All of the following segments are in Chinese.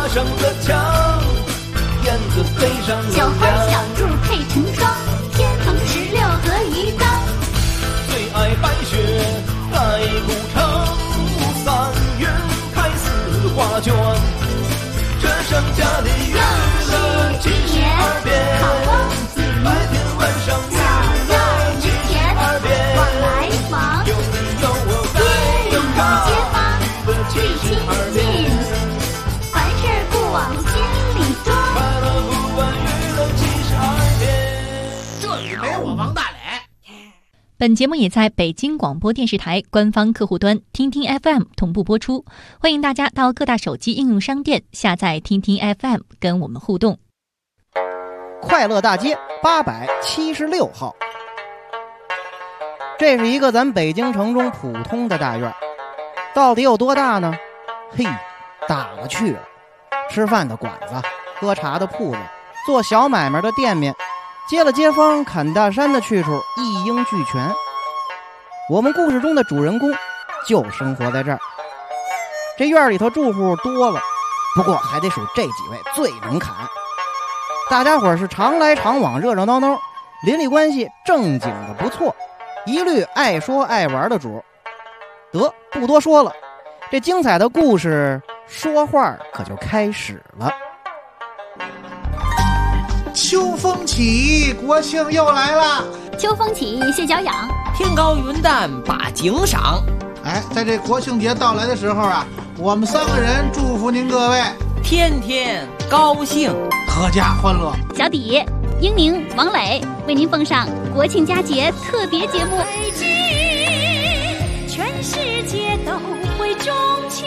上的墙，燕子飞上了小花小兔配成双，天蓬16和鱼缸。 最爱白雪盖古城，3月开4画卷，这剩下的月乐72变，白天晚上月乐72变， 往来往， 有你有我在邻里街坊最亲近，凡事不往心里装。 快乐不管娱乐72变。 这里没我王大磊。 本节目也在北京广播电视台官方客户端听听 FM 同步播出，欢迎大家到各大手机应用商店下载听听 FM 跟我们互动。 快乐大街876号，这是一个咱北京城中普通的大院，到底有多大呢？嘿，大了去了，吃饭的馆子，喝茶的铺子，做小买卖的店面，接了街坊砍大山的去处一应俱全。我们故事中的主人公就生活在这儿。这院里头住户多了，不过还得数这几位最能砍。大家伙是常来常往，热热闹闹，邻里关系正经的不错，一律爱说爱玩的主。得，不多说了，这精彩的故事说话可就开始了。 秋风起，国庆又来了。 秋风起，蟹脚痒。 天高云淡把景赏。 哎，在这国庆节到来的时候啊，我们3个人祝福您各位天天高兴， 阖家欢乐。 小底、英宁、王磊为您奉上国庆佳节特别节目。 全世界都会钟情。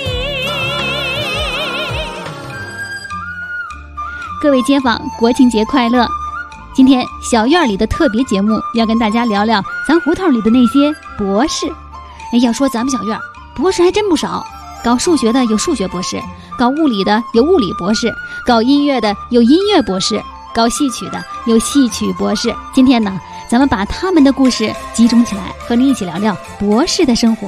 各位街坊，国庆节快乐！今天小院里的特别节目要跟大家聊聊咱胡同里的那些博士。要说咱们小院博士还真不少，搞数学的有数学博士，搞物理的有物理博士，搞音乐的有音乐博士，搞戏曲的有戏曲博士。今天呢，咱们把他们的故事集中起来，和您一起聊聊博士的生活。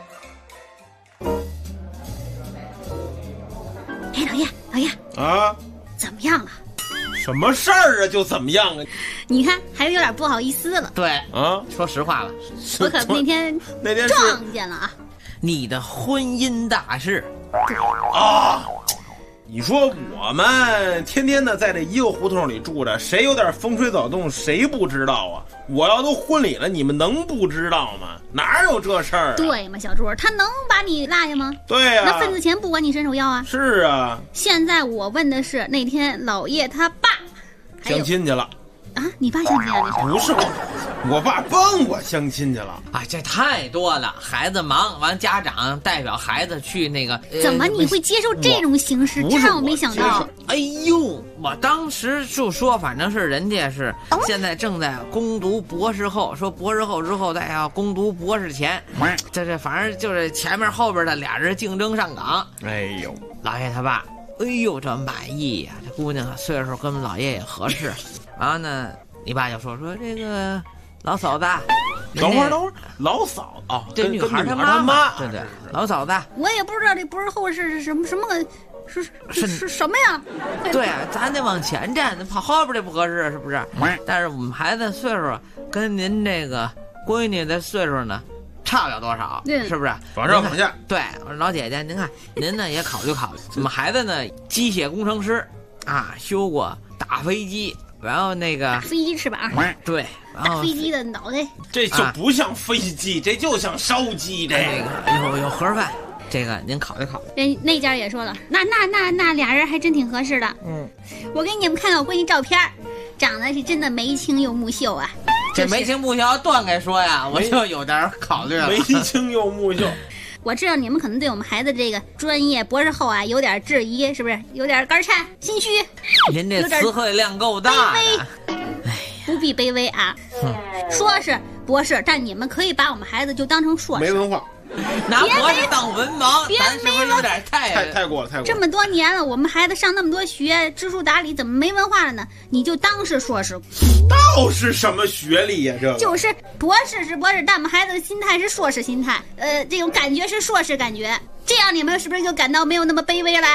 哎，老爷啊， 怎么样了？ 什么事儿啊？就怎么样啊？ 你看，还有点不好意思了。 对啊， 说实话了， 我可那天撞见了啊！ 你的婚姻大事啊！你说我们天天的在这一个胡同里住着，谁有点风吹草动谁不知道啊？我要都婚礼了，你们能不知道吗？哪有这事儿啊？ 对嘛，小朱，他能把你落下吗？ 对呀， 那份子钱不管你伸手要啊。 是啊。 现在我问的是那天老爷他爸相亲去了啊？你爸相亲啊？那不是我爸帮我相亲去了。 啊，这太多了，孩子忙完，家长代表孩子去那个。 怎么你会接受这种形式？这让我没想到。 哎呦，我当时就说，反正是人家是现在正在攻读博士后，说博士后之后再要攻读博士前，这反正就是前面后边的俩人竞争上岗。 哎呦， 老爷他爸，哎呦这满意呀，这姑娘岁数跟老爷也合适。然后呢，你爸就说这个老嫂子， 等会儿，老嫂子哦， 这女孩她妈妈，对，老嫂子， 我也不知道这博士后是什么个。是什么呀？ 对啊，咱得往前站，跑后边这不合适，是不是？但是我们孩子岁数跟您这个闺女的岁数呢，差不了多少，是不是？ 往上往下。 对，我说老姐姐，您看，您呢也考虑考虑。我们孩子呢，机械工程师啊，修过大飞机，然后那个飞机翅膀， 对，然后大飞机的脑袋， 这就不像飞机，这就像烧鸡，这个有盒饭。这个您考虑考虑。 那家也说了，那俩人还真挺合适的。我给你们看看我闺女照片，长得是真的眉清又目秀啊。 这眉清目秀要断开说呀，我就有点考虑了。 眉清又目秀。 我知道你们可能对我们孩子这个专业博士后啊有点质疑，是不是？有点肝颤、心虚。 您这词汇量够大的。 不必卑微啊。说是博士，但你们可以把我们孩子就当成硕士。 没文化。 拿博士当文盲， 别咱是不是有点太过了，太过了。 这么多年了，我们孩子上那么多学，知书达理，怎么没文化了呢？你就当是硕士， 倒是什么学历呀？这个就是博士是博士，但我们孩子的心态是硕士心态，这种感觉是硕士感觉，这样你们是不是就感到没有那么卑微了？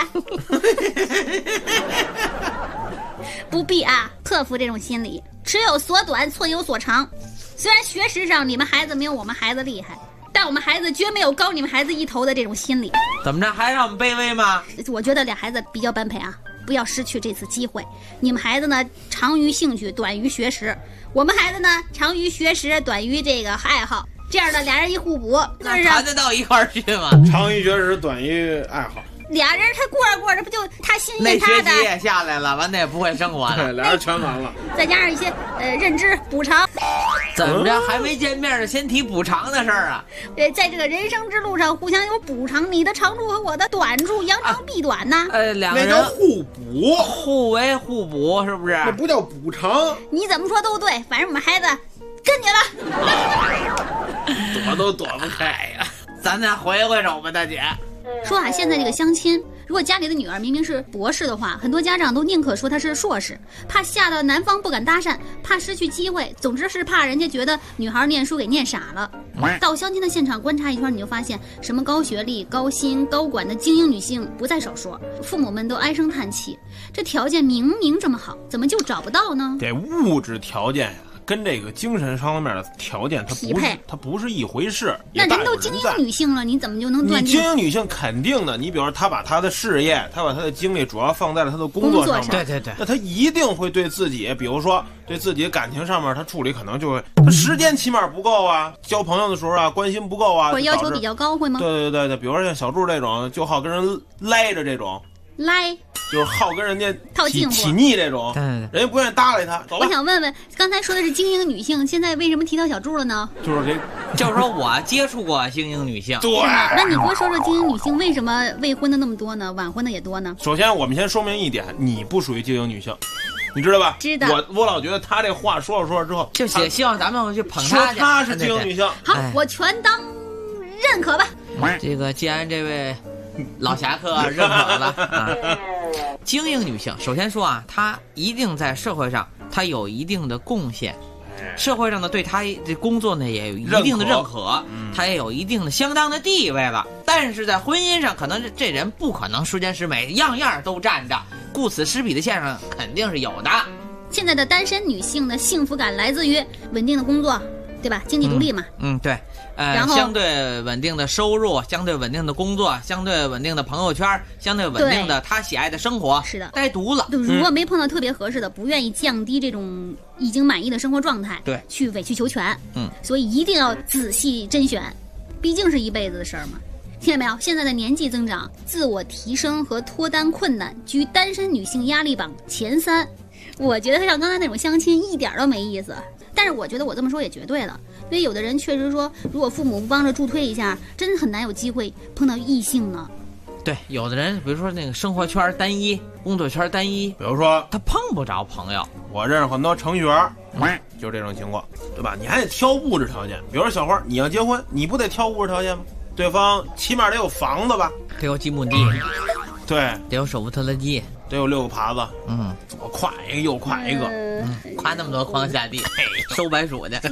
不必啊，克服这种心理，尺有所短，寸有所长。虽然学识上你们孩子没有我们孩子厉害，但我们孩子绝没有高你们孩子一头的这种心理。 怎么着，还让我们卑微吗？ 我觉得俩孩子比较般配啊，不要失去这次机会。你们孩子呢，长于兴趣，短于学识；我们孩子呢，长于学识，短于这个爱好。这样的俩人一互补， 那谈得到一块儿去吗？ 长于学识，短于爱好。 俩人他过着过着，不就他心那意他的， 学习也下来了，完了也不会生活了， 俩人全完了。 再加上一些认知补偿。 怎么着还没见面就先提补偿的事儿啊？ 在这个人生之路上互相有补偿，你的长处和我的短处扬长避短呢。 两个人那叫互补， 互为互补，是不是？ 那不叫补偿。 你怎么说都对，反正我们孩子跟你了， 躲都躲不开呀。 咱再回回手吧，大姐。 说啊，现在这个相亲，如果家里的女儿明明是博士的话，很多家长都宁可说她是硕士，怕吓到男方不敢搭讪，怕失去机会，总之是怕人家觉得女孩念书给念傻了。到相亲的现场观察一圈，你就发现什么高学历、高薪、高管的精英女性不在少数，父母们都唉声叹气，这条件明明这么好，怎么就找不到呢？ 这物质条件呀，跟这个精神方面的条件它不是一回事。 那人都精英女性了，你怎么就能断定？ 你精英女性肯定的，你比如说她把她的事业，她把她的精力主要放在了她的工作上面， 对， 那她一定会对自己，比如说对自己感情上面，她处理可能就会，她时间起码不够啊，交朋友的时候啊，关心不够啊， 或者要求比较高，会吗？ 对，比如说像小柱这种，就好跟人赖着这种。 赖就是好跟人家起腻这种， 人家不愿意搭理他。 我想问问，刚才说的是精英女性，现在为什么提到小柱了呢？ 就是说我接触过精英女性， 对。 那你给我说说精英女性为什么未婚的那么多呢？晚婚的也多呢？ 首先，我们先说明一点，你不属于精英女性，你知道吧？ 知道。 我老觉得他这话说着之后， 就也希望咱们去捧他去， 说他是精英女性。 好，我全当认可吧。 这个既然这位老侠客认可了啊，精英女性首先说啊，她一定在社会上她有一定的贡献，社会上呢对她这工作呢也有一定的认可，她也有一定的相当的地位了。但是在婚姻上，可能这人不可能十全十美，样样都占着，顾此失彼的现象肯定是有的。 现在的单身女性的幸福感来自于稳定的工作，对吧？经济独立嘛。 对。然后相对稳定的收入，相对稳定的工作，相对稳定的朋友圈，相对稳定的他喜爱的生活。 是的， 该读了。 如果没碰到特别合适的，不愿意降低这种已经满意的生活状态， 对， 去委曲求全。所以一定要仔细甄选，毕竟是一辈子的事儿嘛。听见没有？现在的年纪增长，自我提升和脱单困难居单身女性压力榜前3。我觉得像刚才那种相亲一点都没意思。但是我觉得我这么说也绝对了，因为有的人确实说，如果父母不帮着助推一下，真的很难有机会碰到异性呢。 对，有的人比如说那个生活圈单一，工作圈单一， 比如说他碰不着朋友。 我认识很多程序员，就这种情况，对吧？你还得挑物质条件，比如说小花，你要结婚，你不得挑物质条件吗？对方起码得有房子吧， 得有几亩地， 对， 得有手扶拖拉机， 得有6个耙子，左挎一个右挎一个， 挎那么多筐下地，收白薯的。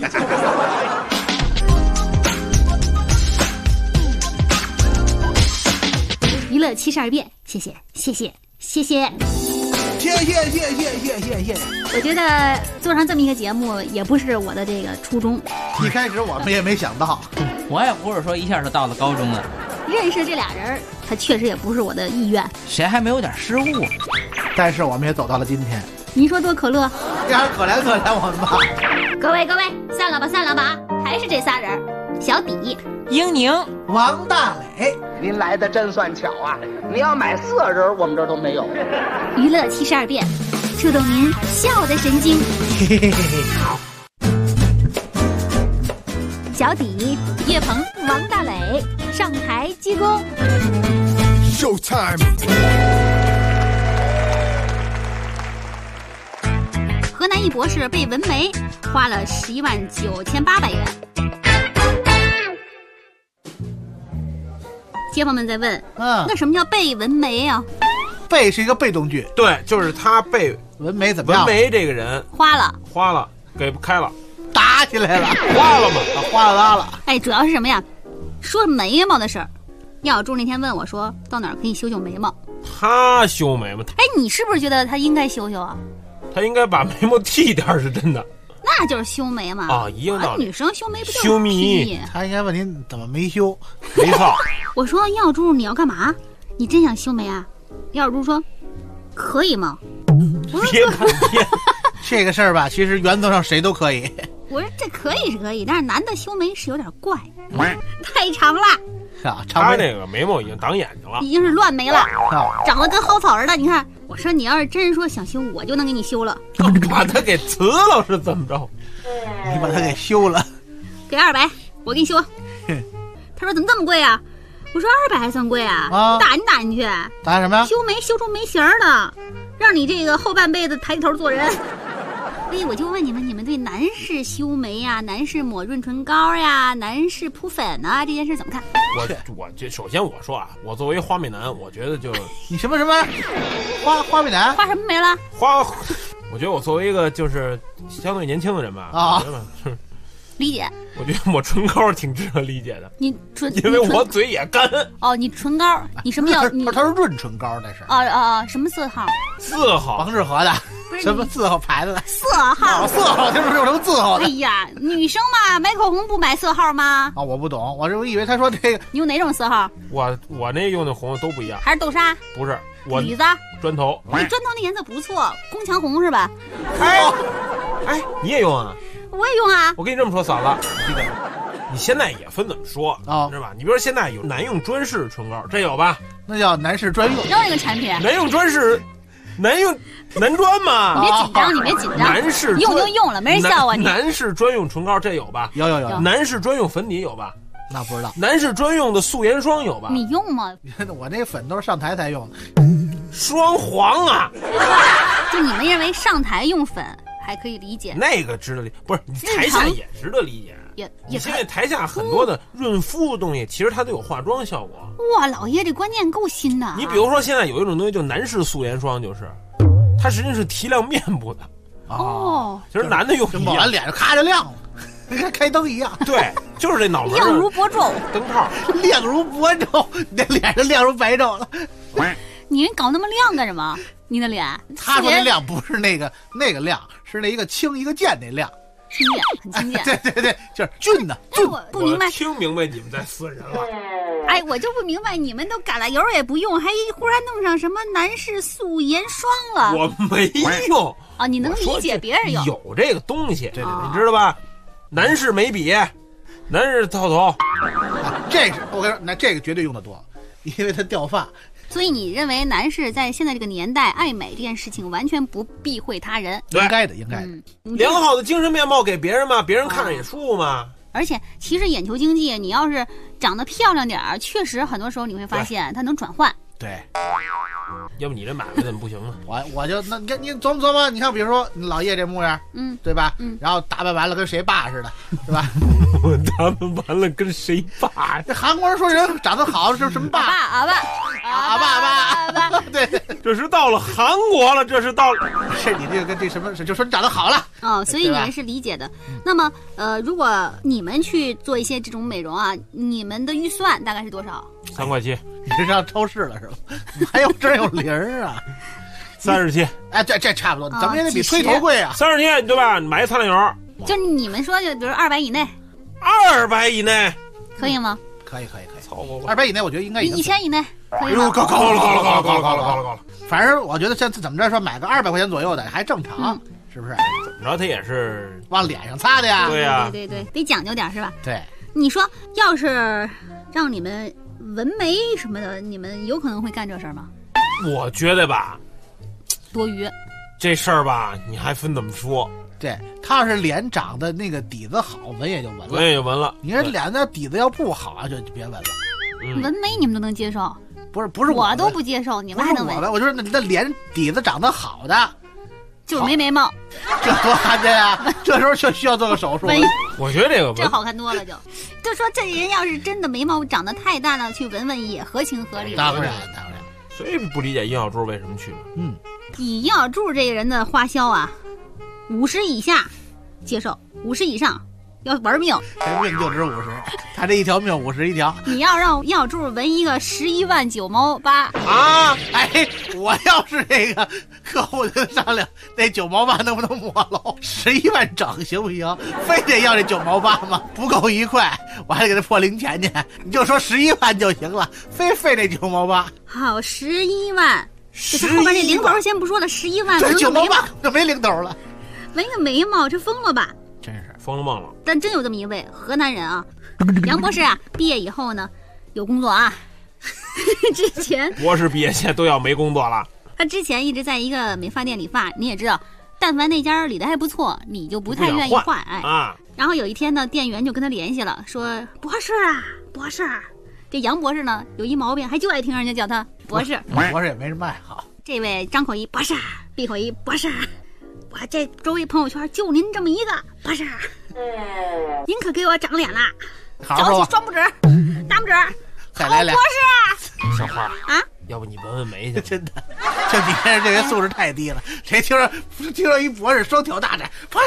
娱乐72变，谢谢。我觉得做上这么一个节目也不是我的这个初衷， 一开始我们也没想到， 我也不是说一下就到了高中了。 认识这俩人，他确实也不是我的意愿， 谁还没有点失误？ 但是我们也走到了今天。 您说多可乐？ 这还可怜我们吧。 各位，散了吧，还是这仨人：小底、 英宁、 王大磊。 您来的真算巧啊！你要买4人，我们这儿都没有。 娱乐72变，触动您笑的神经。小底、叶鹏、王大磊上台鞠躬。 Showtime。 河南一博士被纹眉，花了11万9800元。 街坊们在问，那什么叫被纹眉啊？ 被是一个被动句， 对，就是他被纹眉怎么样？ 纹眉这个人花了， 给开了， 打起来了， 花了嘛， 花了拉了。 哎，主要是什么呀？说眉毛的事儿，耀柱那天问我说，到哪儿可以修眉毛？ 他修眉毛？ 哎，你是不是觉得他应该修啊？ 他应该把眉毛剃掉，是真的。 那就是修眉嘛。 啊，一样道理。 女生修眉不就是修眉？ 他应该问你怎么没修？ 没操。 我说耀柱，你要干嘛？你真想修眉啊？耀柱说，可以吗？ 别半天。 这个事儿吧，其实原则上谁都可以。 我说这可以是可以，但是男的修眉是有点怪，太长了。 是啊， 他那个眉毛已经挡眼睛了， 已经是乱眉了，长得跟蒿草似的。你看，我说你要是真说想修，我就能给你修了。 把他给辞了是怎么着？ 你把他给修了， 给200，我给你修。他说怎么这么贵啊？我说200还算贵啊？打进去。 打什么呀？ 修眉修出眉形的，让你这个后半辈子抬头做人。所以我就问你们对男士修眉呀、男士抹润唇膏呀、男士铺粉啊这件事怎么看？ 我这首先我说啊，我作为花美男，我觉得就你什么花美男？ 花什么眉了？ 我觉得我作为一个就是相对年轻的人吧， 理解。 我觉得抹唇膏挺值得理解的。因为我嘴也干。 哦，你唇膏，你什么叫你？ 他是润唇膏，那是。 什么色号 ？4号。 王致和的。什么字号牌子的？ 色号。 色号就是有什么字号的？ 哎呀，女生嘛，买口红不买色号吗？ 我不懂，我以为他说这个。 你用哪种色号？ 我那用的红都不一样。 还是豆沙？ 不是，我李子。 砖头。 你砖头那颜色不错，宫墙红是吧？ 哎，你也用啊？ 我也用啊。 我跟你这么说，嫂子，你现在也分怎么说是吧？你比如说现在有男用专氏唇膏，这有吧？ 那叫男士专用。 又一个产品。 男用专氏，男专嘛。 你别紧张，你别紧张。 男士用就用了，没人笑话你。 男士专用唇膏这有吧？ 有。 男士专用粉底有吧？ 那不知道。 男士专用的素颜霜有吧？ 你用吗？ 我那粉都是上台才用。 双黄啊！ 就你们认为上台用粉还可以理解？ 那个值得理，不是你台下也值得理解。 也现在台下很多的润肤的东西，其实它都有化妆效果。 哇，老爷这观念够新的。 你比如说现在有一种东西叫男士素颜霜，就是它实际上是提亮面部的。其实男的用抹完脸上咔就亮了，跟开灯一样。 对，就是这脑门亮如薄昼， 灯泡亮如薄昼，你的脸上亮如白昼了。 你搞那么亮干什么？你的脸？ 他说的亮不是那个亮，是那一个轻一个健那亮。 轻健，很轻健。 对，就是俊的。 我不明白， 听明白你们在损人了。 哎，我就不明白，你们都橄榄油也不用，还忽然弄上什么男士素颜霜了。 我没用啊，你能理解别人有这个东西，对，你知道吧？男士眉笔，男士套头， 这是我跟你说，那这个绝对用得多，因为它掉发。 所以你认为男士在现在这个年代爱美这件事情完全不避讳他人？ 应该的。 良好的精神面貌给别人嘛，别人看着也舒服嘛。 而且其实眼球经济，你要是长得漂亮点儿，确实很多时候你会发现它能转换。 对。 要不你这买卖怎么不行呢？ 我就那你琢磨琢磨，你看比如说你老叶这模样，对吧？然后打扮完了跟谁爸似的，是吧？ 我打扮完了跟谁爸？ 这韩国人说人长得好是什么爸？ 阿爸， 对， 这是到了韩国了，这是到了。 是你这个跟这什么，就说你长得好了所以你们是理解的。那么如果你们去做一些这种美容啊，你们的预算大概是多少 ？3块7。 你这上超市了是吧？还有这有零啊 ？37。 哎，这差不多，怎么也得比推头贵啊 ！37对吧？你买餐油， 就你们说，就比如200以内 ，200以内可以吗？ 可以，200以内我觉得应该 1000以内可以吗？ 高了。 反正我觉得像怎么着说，买个200块钱左右的还正常，是不是？ 怎么着他也是往脸上擦的呀？ 对呀， 对，得讲究点是吧？ 对。 你说要是让你们纹眉什么的，你们有可能会干这事儿吗？ 我觉得吧， 多余。 这事儿吧，你还分怎么说？ 对，他要是脸长得那个底子好，纹也就纹了。你说脸那底子要不好，就别纹了。 纹眉你们都能接受？ 不是我都不接受，你们还能纹？ 我就是那脸底子长得好的， 就是没眉毛， 这多寒碜呀！这时候就需要做个手术。 我觉得这个这好看多了就说这人要是真的眉毛长得太大了，去闻闻也合情合理。 当然。 所以不理解尹小柱为什么去了。 尹小柱这个人的花销啊，50以下接受，50以上要玩命。 这命就值50，他这一条命50一条。 你要让尹小柱纹一个11万9毛8 啊！哎，我要是这个客户就商量，那9毛8能不能抹喽？11万整行不行？非得要这9毛8吗？不够1块，我还得给他破零钱去。你就说11万就行了，非这9毛8。 好，11万。这后边那零头先不说了，11万。 这9毛8就没零头了。 纹个眉毛，这疯了吧？ 真是疯了梦了。 但真有这么一位河南人啊，杨博士啊，毕业以后呢，有工作啊。之前博士毕业现在都要没工作了。 他之前一直在一个美发店理发，你也知道，但凡那家理的还不错，你就不太愿意换。哎啊。然后有一天呢，店员就跟他联系了，说博士啊，博士。这杨博士呢有一毛病，还就爱听人家叫他博士。 博士也没什么爱好。 这位张口一博士，闭口一博士，我这周围朋友圈就您这么一个博士，您可给我长脸了。 好起双拇指，大拇指， 再来博士。 小花啊， 要不你闻闻眉去？ 真的，就你看这人素质太低了。谁听说一博士双挑大战，博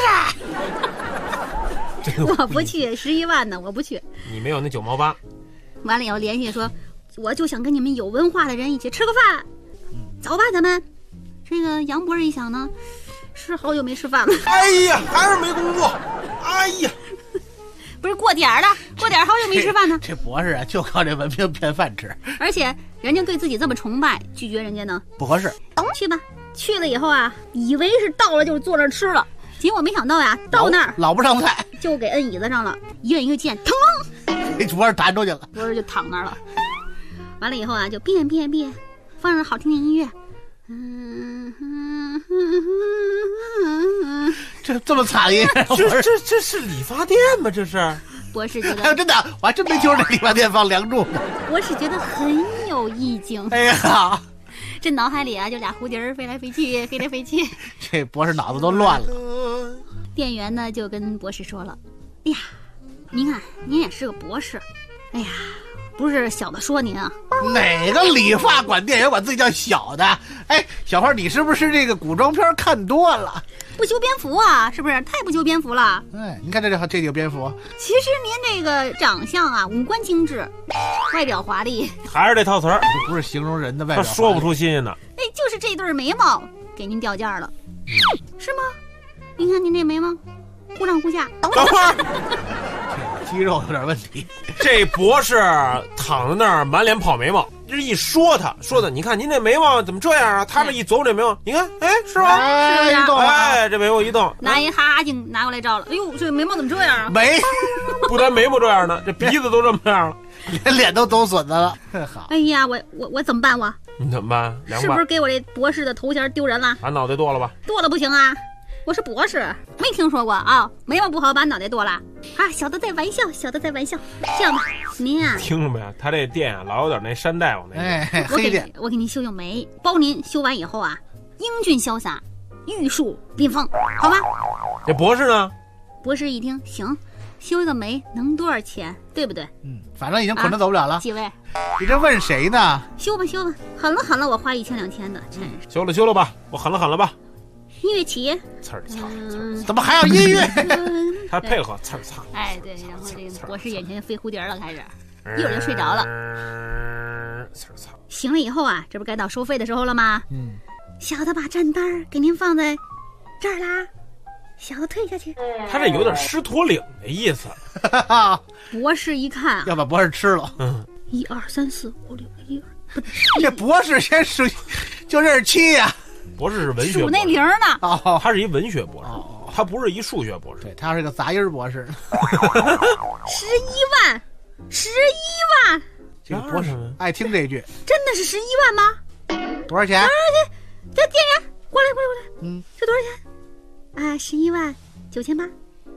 士，我不去，11万呢，我不去。 你没有那9毛8。 完了以后联系说，我就想跟你们有文化的人一起吃个饭，走吧咱们。这个杨博士一想呢，是好久没吃饭了。 哎呀，还是没工作。哎呀， 不是过点儿了，过点儿好久没吃饭呢。 这博士啊，就靠这文凭骗饭吃。 而且人家对自己这么崇拜，拒绝人家呢不合适。 去吧，去了以后啊，以为是到了就坐那儿吃了，结果没想到呀，到那儿老不上菜， 就给摁椅子上了，一摁一个键，腾。 这博士弹出去了， 博士就躺那儿了。完了以后啊，就变，放上好听的音乐， 这么惨音， 这是理发店吗？这是。 博士觉得， 哎呦，真的，我还真没听说这理发店放《梁祝》呢。 博士觉得很有意境。 哎呀， 这脑海里啊，就俩蝴蝶飞来飞去，飞来飞去。 这博士脑子都乱了。 店员呢就跟博士说了：“哎呀。您看，您也是个博士，哎呀，不是小的说您啊。 哪个理发馆店员管自己叫小的？哎，小花，你是不是这个古装片看多了？ 不修边幅啊，是不是？太不修边幅了。 哎，你看这个边幅。 其实您这个长相啊，五官精致，外表华丽， 还是这套词儿， 这不是形容人的外表。 他说不出新鲜的。 哎，就是这对眉毛给您掉价了，是吗？您看您这眉毛，忽上忽下。 等会儿。 肌肉有点问题。 这博士躺在那儿，满脸跑眉毛。这一说的，你看您这眉毛怎么这样啊？他这一走这眉毛，你看，哎，是吧？ 是一动， 哎，这眉毛一动， 拿一哈哈镜拿过来照了。哎呦，这眉毛怎么这样啊？ 没， 不但眉毛这样呢，这鼻子都这么样了， 连脸都走损子了。好， 哎呀，我怎么办？ 你怎么办？ 是不是给我这博士的头衔丢人了？ 把脑袋剁了吧？ 剁了不行啊！我是博士，没听说过啊。眉毛不好，把脑袋剁了啊！小的在玩笑，这样吧，您啊， 听着没？他这店啊，老有点那山大夫那。 哎，黑店， 我给您修眉，包您修完以后啊，英俊潇洒，玉树临风，好吧？ 这博士呢？ 博士一听，行，修一个眉能多少钱？对不对？ 反正已经捆着走不了了。 几位？ 你这问谁呢？ 修吧，狠了，我花1000、2000的，真是。 修了吧，我狠了吧。 音乐起， 刺儿， 怎么还有音乐？ 还配合刺儿。 哎，对，然后这个博士眼前飞蝴蝶了，开始一会儿就睡着了。醒了以后啊，这不该到收费的时候了吗？小的把账单给您放在这儿啦，小的退下去。 他这有点狮驼岭的意思。 博士一看， 要把博士吃了。 1、2、3、4、5、6、1、2。 这博士先数，就这是7呀。 博士是文学博士， 数那零呢。 他是一文学博士，他不是一数学博士。 对，他是个杂音博士。 11万， 这个博士爱听这句。 真的是11万吗？ 多少钱？ 这店员过来。这多少钱？啊，119800。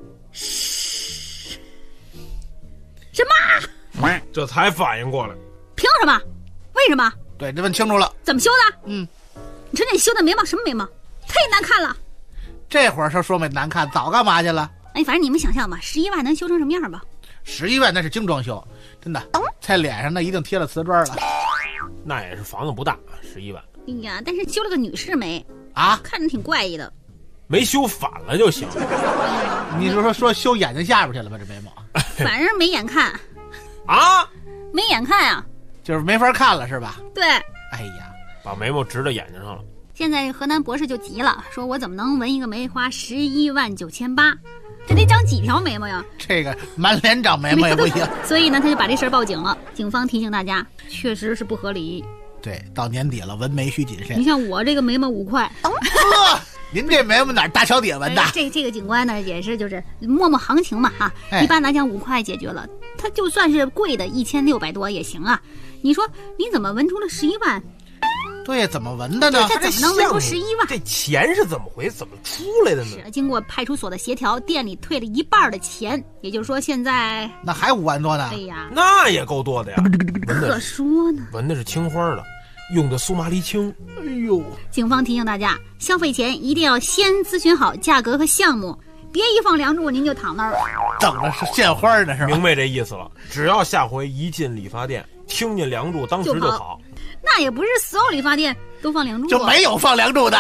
什么？ 这才反应过来。 凭什么？为什么？ 对，这问清楚了。 怎么修的？你说那修的眉毛什么眉毛？太难看了。 这会儿说眉难看，早干嘛去了？ 哎，反正你们想象吧，11万能修成什么样吧 ？11万那是精装修，真的，在脸上那一定贴了瓷砖了。 那也是房子不大，11万。 哎呀，但是修了个女士眉啊， 看着挺怪异的。 没修反了就行。 你说修眼睛下边去了吧？这眉毛， 反正没眼看啊， 没眼看啊， 就是没法看了是吧？ 对。 哎呀， 把眉毛直到眼睛上了。 现在河南博士就急了，说我怎么能纹一个眉花11万9800？这得长几条眉毛呀？ 这个满脸长眉毛也不行。 所以呢，他就把这事儿报警了。警方提醒大家，确实是不合理。 对，到年底了，纹眉需谨慎。 你像我这个眉毛5块， 您这眉毛哪儿大桥底纹的？ 这个警官呢也是就是摸摸行情嘛哈。一般来讲5块解决了，他就算是贵的1600多也行啊。你说你怎么纹出了11万？ 对呀，怎么纹的呢？ 这怎么能纹出11万？ 这钱是怎么回事？怎么出来的呢？ 是经过派出所的协调，店里退了1半的钱，也就是说现在那还5万多呢。 哎呀， 那也够多的呀。 可说呢， 纹的是青花的，用的苏麻离青。 哎呦！ 警方提醒大家，消费前一定要先咨询好价格和项目，别一放梁祝您就躺那儿等着是献花呢，是吧？ 明白这意思了。只要下回一进理发店，听见梁祝，当时就跑。 那也不是所有理发店都放梁祝， 就没有放梁祝的。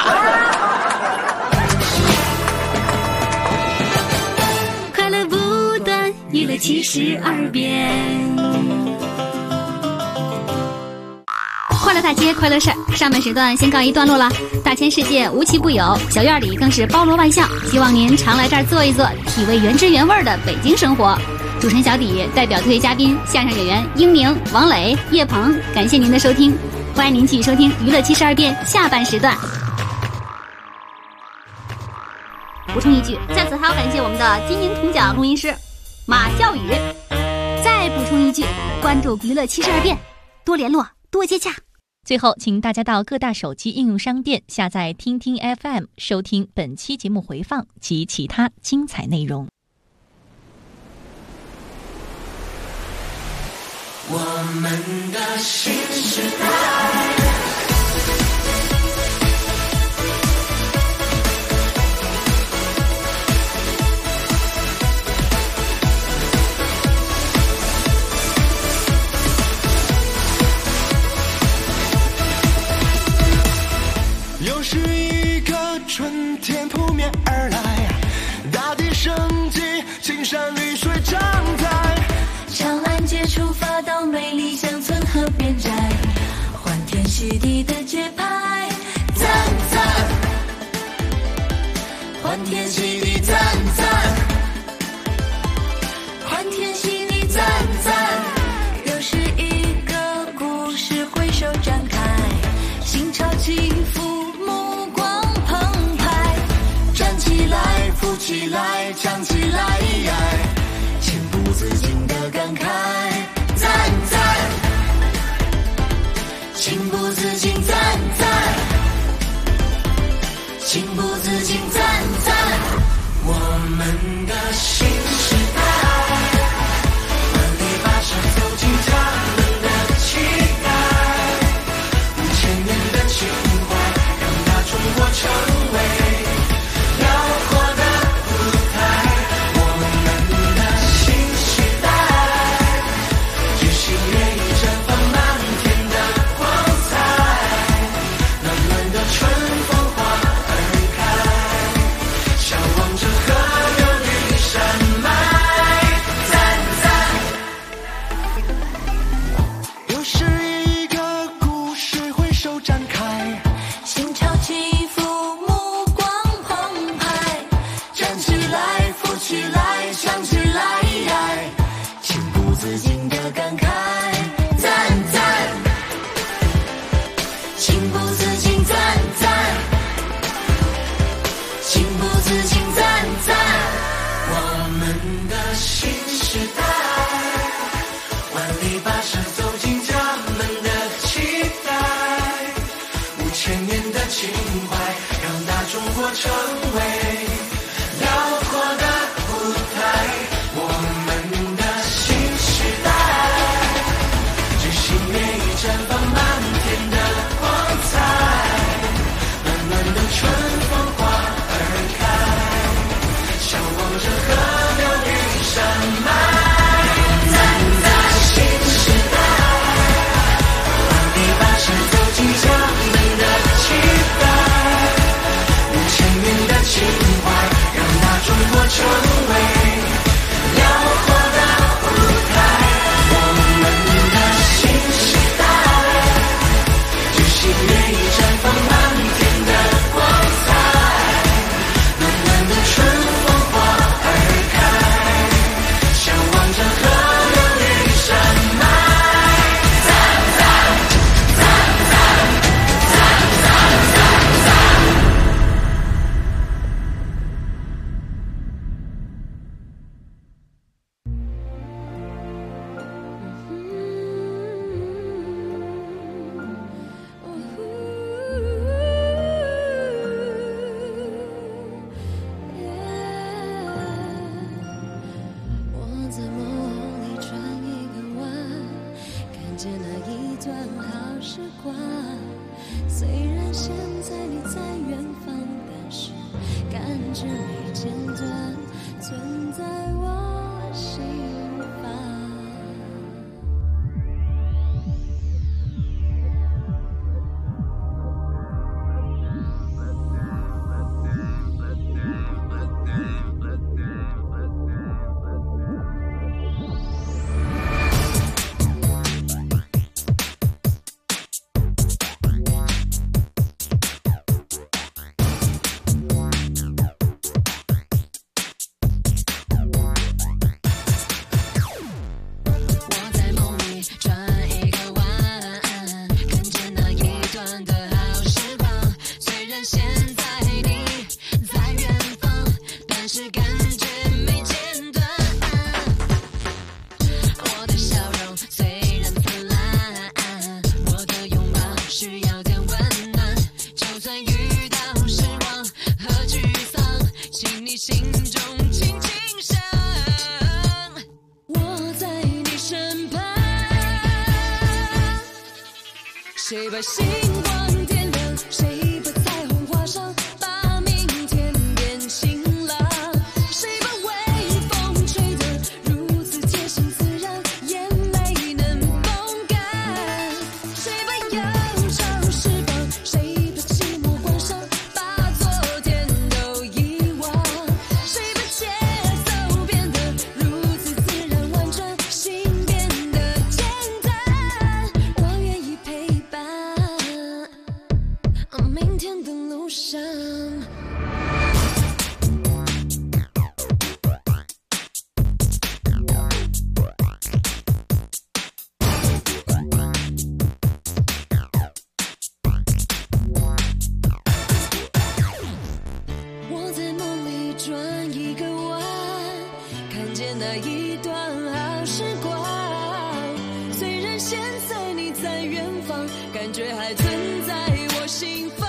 快乐不断，娱乐72变。 快乐大街，快乐事儿。上半时段先告一段落了。大千世界无奇不有，小院里更是包罗万象。希望您常来这儿坐一坐，体味原汁原味的北京生活。主持人小底代表特约嘉宾相声演员英明、王磊、叶鹏，感谢您的收听，欢迎您继续收听娱乐72变下半时段。补充一句，在此还要感谢我们的金银铜奖录音师马笑宇。再补充一句，关注娱乐72变，多联络，多接洽。 最后，请大家到各大手机应用商店下载听听 FM， 收听本期节目回放及其他精彩内容。 我们的新时代。 又是一个春天扑面而来，大地生机，青山绿水长在， 长安街出发到美丽乡村河边寨，欢天喜地的节拍，赞赞，欢天喜地赞赞，欢天喜地赞赞，又是一个故事挥手展开，心潮起伏，目光澎湃，站起来，扶起来，唱起来，情不自禁的感慨，赞赞，情不自禁赞赞，情不自禁赞赞，我们的新时代，万里跋涉走进他们的期待，5000年的情怀，让大中国成为辽阔的舞台，我们的新时代，举行乐意绽放满天的光彩，暖暖的春风花儿开，向往着河流绿山脉，赞赞， 又是一个故事挥手展开， 心潮起伏，目光澎湃， 站起来，扶起来，唱起来， 情不自禁的感慨， 赞赞， 情不自禁赞赞，情不自禁赞赞， 我们的新时代，万里跋涉走进他们的期待，5000年的情怀，让大中国成为辽阔的舞台，我们的新时代，举行乐意绽放满天的光彩，暖暖的春风花儿开，向往着河虽然现在你在远方，但是感觉没间断，存在我心房。谁把星光点亮？谁把彩虹画上？把明天变晴朗。谁把微风吹得如此贴心自然，眼泪能风干？谁把忧伤释放？谁把寂寞关上？把昨天都遗忘。谁把节奏变得如此自然婉转，心变得简单？我愿意陪伴。明天的路上。我在梦里转一个弯，看见那一段好时光。虽然现在你在远方，感觉还存在我心房。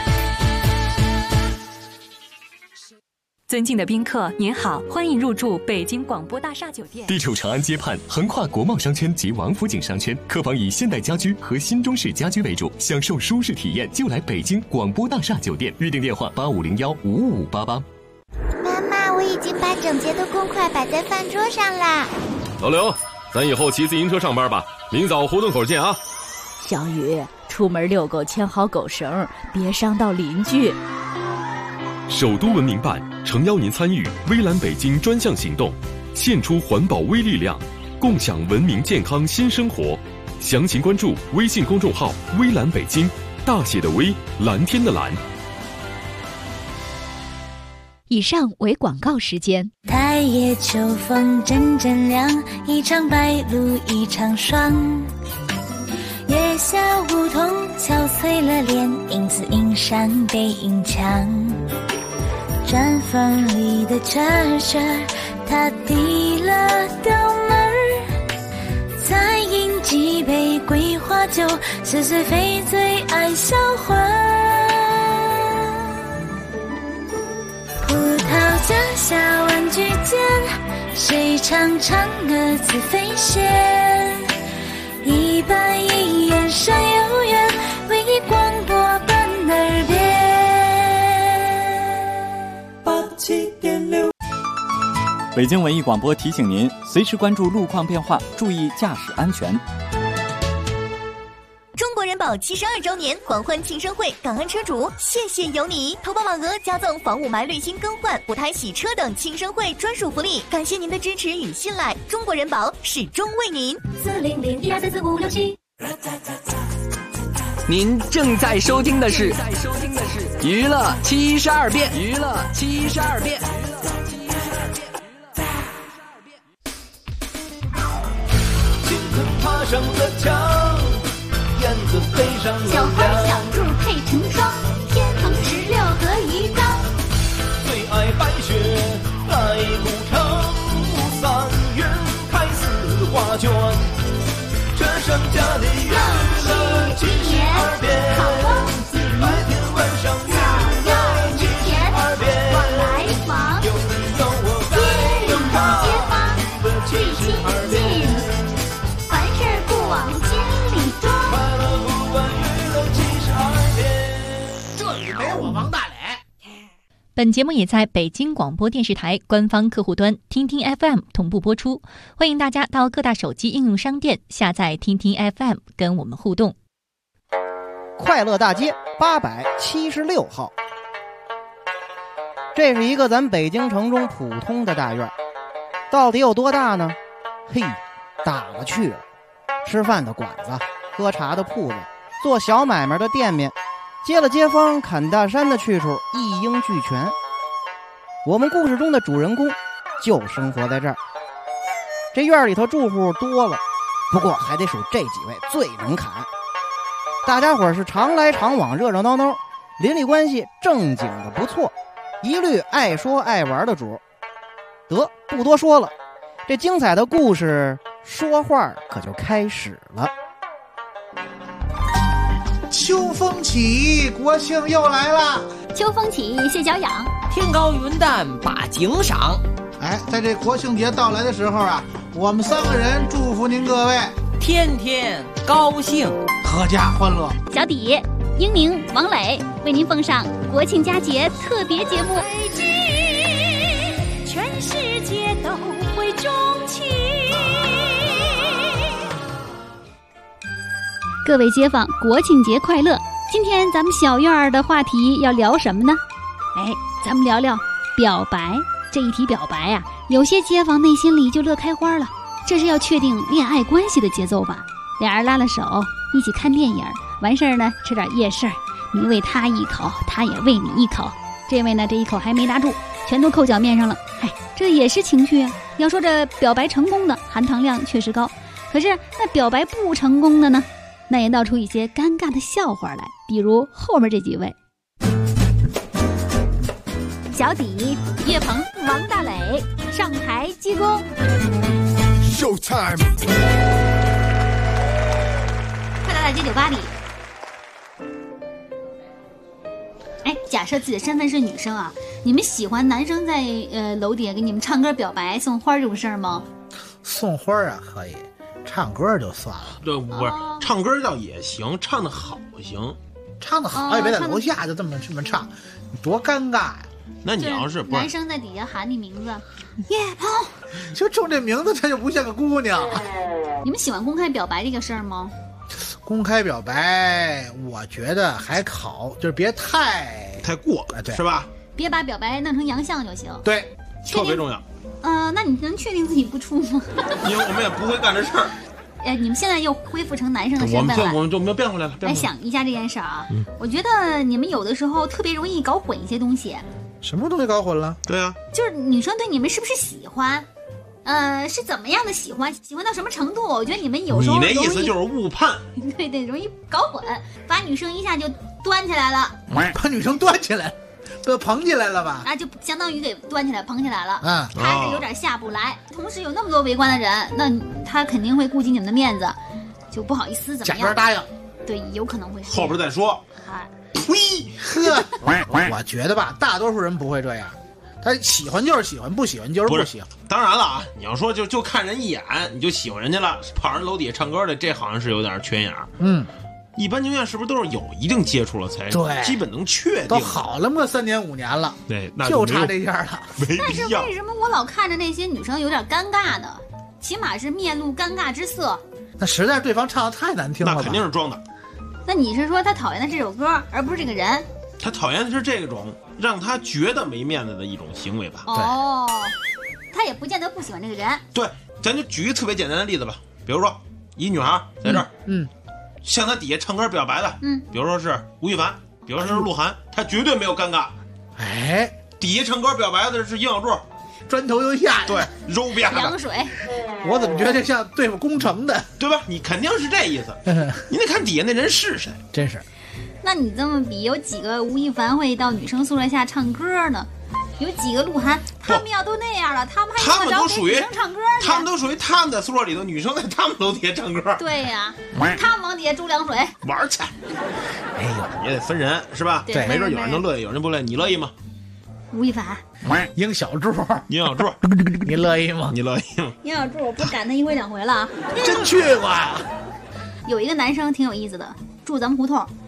尊敬的宾客，您好，欢迎入住北京广播大厦酒店。 地处长安街畔，横跨国贸商圈及王府井商圈，客房以现代家居和新中式家居为主，享受舒适体验就来北京广播大厦酒店。预订电话8501-55588。 妈妈，我已经把整洁的公筷摆在饭桌上啦。 老刘，咱以后骑自行车上班吧，明早胡同口见啊。 小雨，出门遛狗牵好狗绳，别伤到邻居。 首都文明办诚邀您参与微蓝北京专项行动，献出环保微力量，共享文明健康新生活。详情关注微信公众号微蓝北京，大写的微，蓝天的蓝。 以上为广告时间。 太夜秋风阵阵凉，一场白露一场霜。月下梧桐憔悴了脸，影子映上背影墙。毡房里的蛐蛐儿，它递了刀门儿。再饮几杯桂花酒，似是非最爱销魂。葡萄架下玩具间，谁唱嫦娥自飞仙？一板一眼山有缘，为你广播伴耳边。 87.6。北京文艺广播提醒您，随时关注路况变化，注意驾驶安全。 中国人保72周年狂欢庆生会，感恩车主，谢谢有你！投保满额加赠防雾霾滤芯更换、补胎洗车等庆生会专属福利，感谢您的支持与信赖，中国人保始终为您。400-1234567。 您正在收听的是娱乐72变，娱乐72变。 青藤爬上了墙，燕子飞上了小花小兔配成双，天蓬16合一张。 最爱白雪在古城，3月开4画卷。这剩下的娱乐72变，白天晚上娱乐72变。有你有我在有他，娱乐72变。 凡事不往心里装， 快乐不管娱乐72 本节目也在北京广播电视台官方客户端听听 FM 同步播出，欢迎大家到各大手机应用商店下载听听 FM 跟我们互动。 快乐大街876号，这是一个咱北京城中普通的大院，到底有多大呢？嘿，大了去了。吃饭的馆子，喝茶的铺子，做小买卖的店面，接了街坊砍大山的去处一应俱全。我们故事中的主人公就生活在这儿。这院里头住户多了，不过还得数这几位最能砍。大家伙是常来常往，热热闹闹，邻里关系正经的不错，一律爱说爱玩的主。得，不多说了，这精彩的故事说话可就开始了。 秋风起，国庆又来了。 秋风起，谢小养， 天高云淡把景赏。 哎，在这国庆节到来的时候啊，我们3个人祝福您各位天天高兴， 阖家欢乐。 小底、英宁、王磊为您奉上国庆佳节特别节目。 北京，全世界都会钟情。 各位街坊，国庆节快乐！今天咱们小院儿的话题要聊什么呢？哎，咱们聊聊表白。这一提表白啊，有些街坊内心里就乐开花了，这是要确定恋爱关系的节奏吧？俩人拉了手，一起看电影，完事儿呢吃点夜市，你喂他一口，他也喂你一口。这位呢，这一口还没拿住，全都扣脚面上了。嗨，这也是情趣啊。要说这表白成功的含糖量确实高，可是那表白不成功的呢？那也闹出一些尴尬的笑话来，比如后面这几位：小底、岳鹏、王大磊上台鞠躬。 Showtime！ 快乐大街酒吧里，哎，假设自己的身份是女生啊，你们喜欢男生在楼底下给你们唱歌表白送花这种事儿吗？ 送花啊可以，唱歌就算了。 对，不是唱歌倒也行，唱得好行， 唱得好也别在楼下就这么唱，多尴尬呀！ 那你要是不男生在底下喊你名字，叶鹏， 就冲这名字他就不像个姑娘。 你们喜欢公开表白这个事儿吗？ 公开表白，我觉得还好，就是别太过， 对， 是吧？ 别把表白弄成洋相就行。 对， 特别重要。 那你能确定自己不出吗？ 因为我们也不会干这事儿。 你们现在又恢复成男生的身份了， 我们就没有变回来了。 来想一下这件事儿啊，我觉得你们有的时候特别容易搞混一些东西。 什么东西搞混了？ 对啊， 就是女生对你们是不是喜欢？是怎么样的喜欢？喜欢到什么程度？我觉得你们有时候你的意思就是误判。 对，容易搞混，把女生一下就端起来了， 把女生端起来，都捧起来了吧？ 啊，就相当于给端起来、捧起来了。 嗯， 他是有点下不来。同时有那么多围观的人，那他肯定会顾及你们的面子，就不好意思怎么样？ 假装答应。 对，有可能会是后边再说。 啊， 呸！呵，我觉得吧，大多数人不会这样。他喜欢就是喜欢，不喜欢就是不喜欢。 当然了啊，你要说就看人一眼，你就喜欢人家了，跑人楼底下唱歌的，这好像是有点缺眼儿。一般情况下是不是都是有一定接触了才对， 基本能确定？ 都好了嘛，3年5年了， 对，那就差这样了。 但是为什么我老看着那些女生有点尴尬呢？起码是面露尴尬之色。 那实在是对方唱的太难听了吧？ 那肯定是装的。 那你是说他讨厌的是这首歌，而不是这个人？ 他讨厌的是这种让他觉得没面子的一种行为吧？ 哦，他也不见得不喜欢这个人。 对，咱就举一个特别简单的例子吧，比如说一女孩在这儿，向他底下唱歌表白的，比如说是吴亦凡，比如说是鹿晗，他绝对没有尴尬。 哎， 底下唱歌表白的是殷小柱， 砖头又下， 对，肉边的凉水。 我怎么觉得这像对付工程的， 对吧？你肯定是这意思。你得看底下那人是谁， 真是。 那你这么比，有几个吴亦凡会到女生宿舍下唱歌呢？有几个鹿晗？他们要都那样了，他们还找给女生唱歌去？ 他们都属于他们的宿舍里头，女生在他们楼底下唱歌。 对呀，他们往底下注凉水玩去。哎呦，也得分人是吧？ 对， 没准有人就乐意，有人不乐意，你乐意吗？ 吴亦凡， 殷小柱， 殷小柱， 你乐意吗？ 你乐意吗？ 殷小柱，我不赶他1回2回了啊！ 真去过。 有一个男生挺有意思的，住咱们胡同。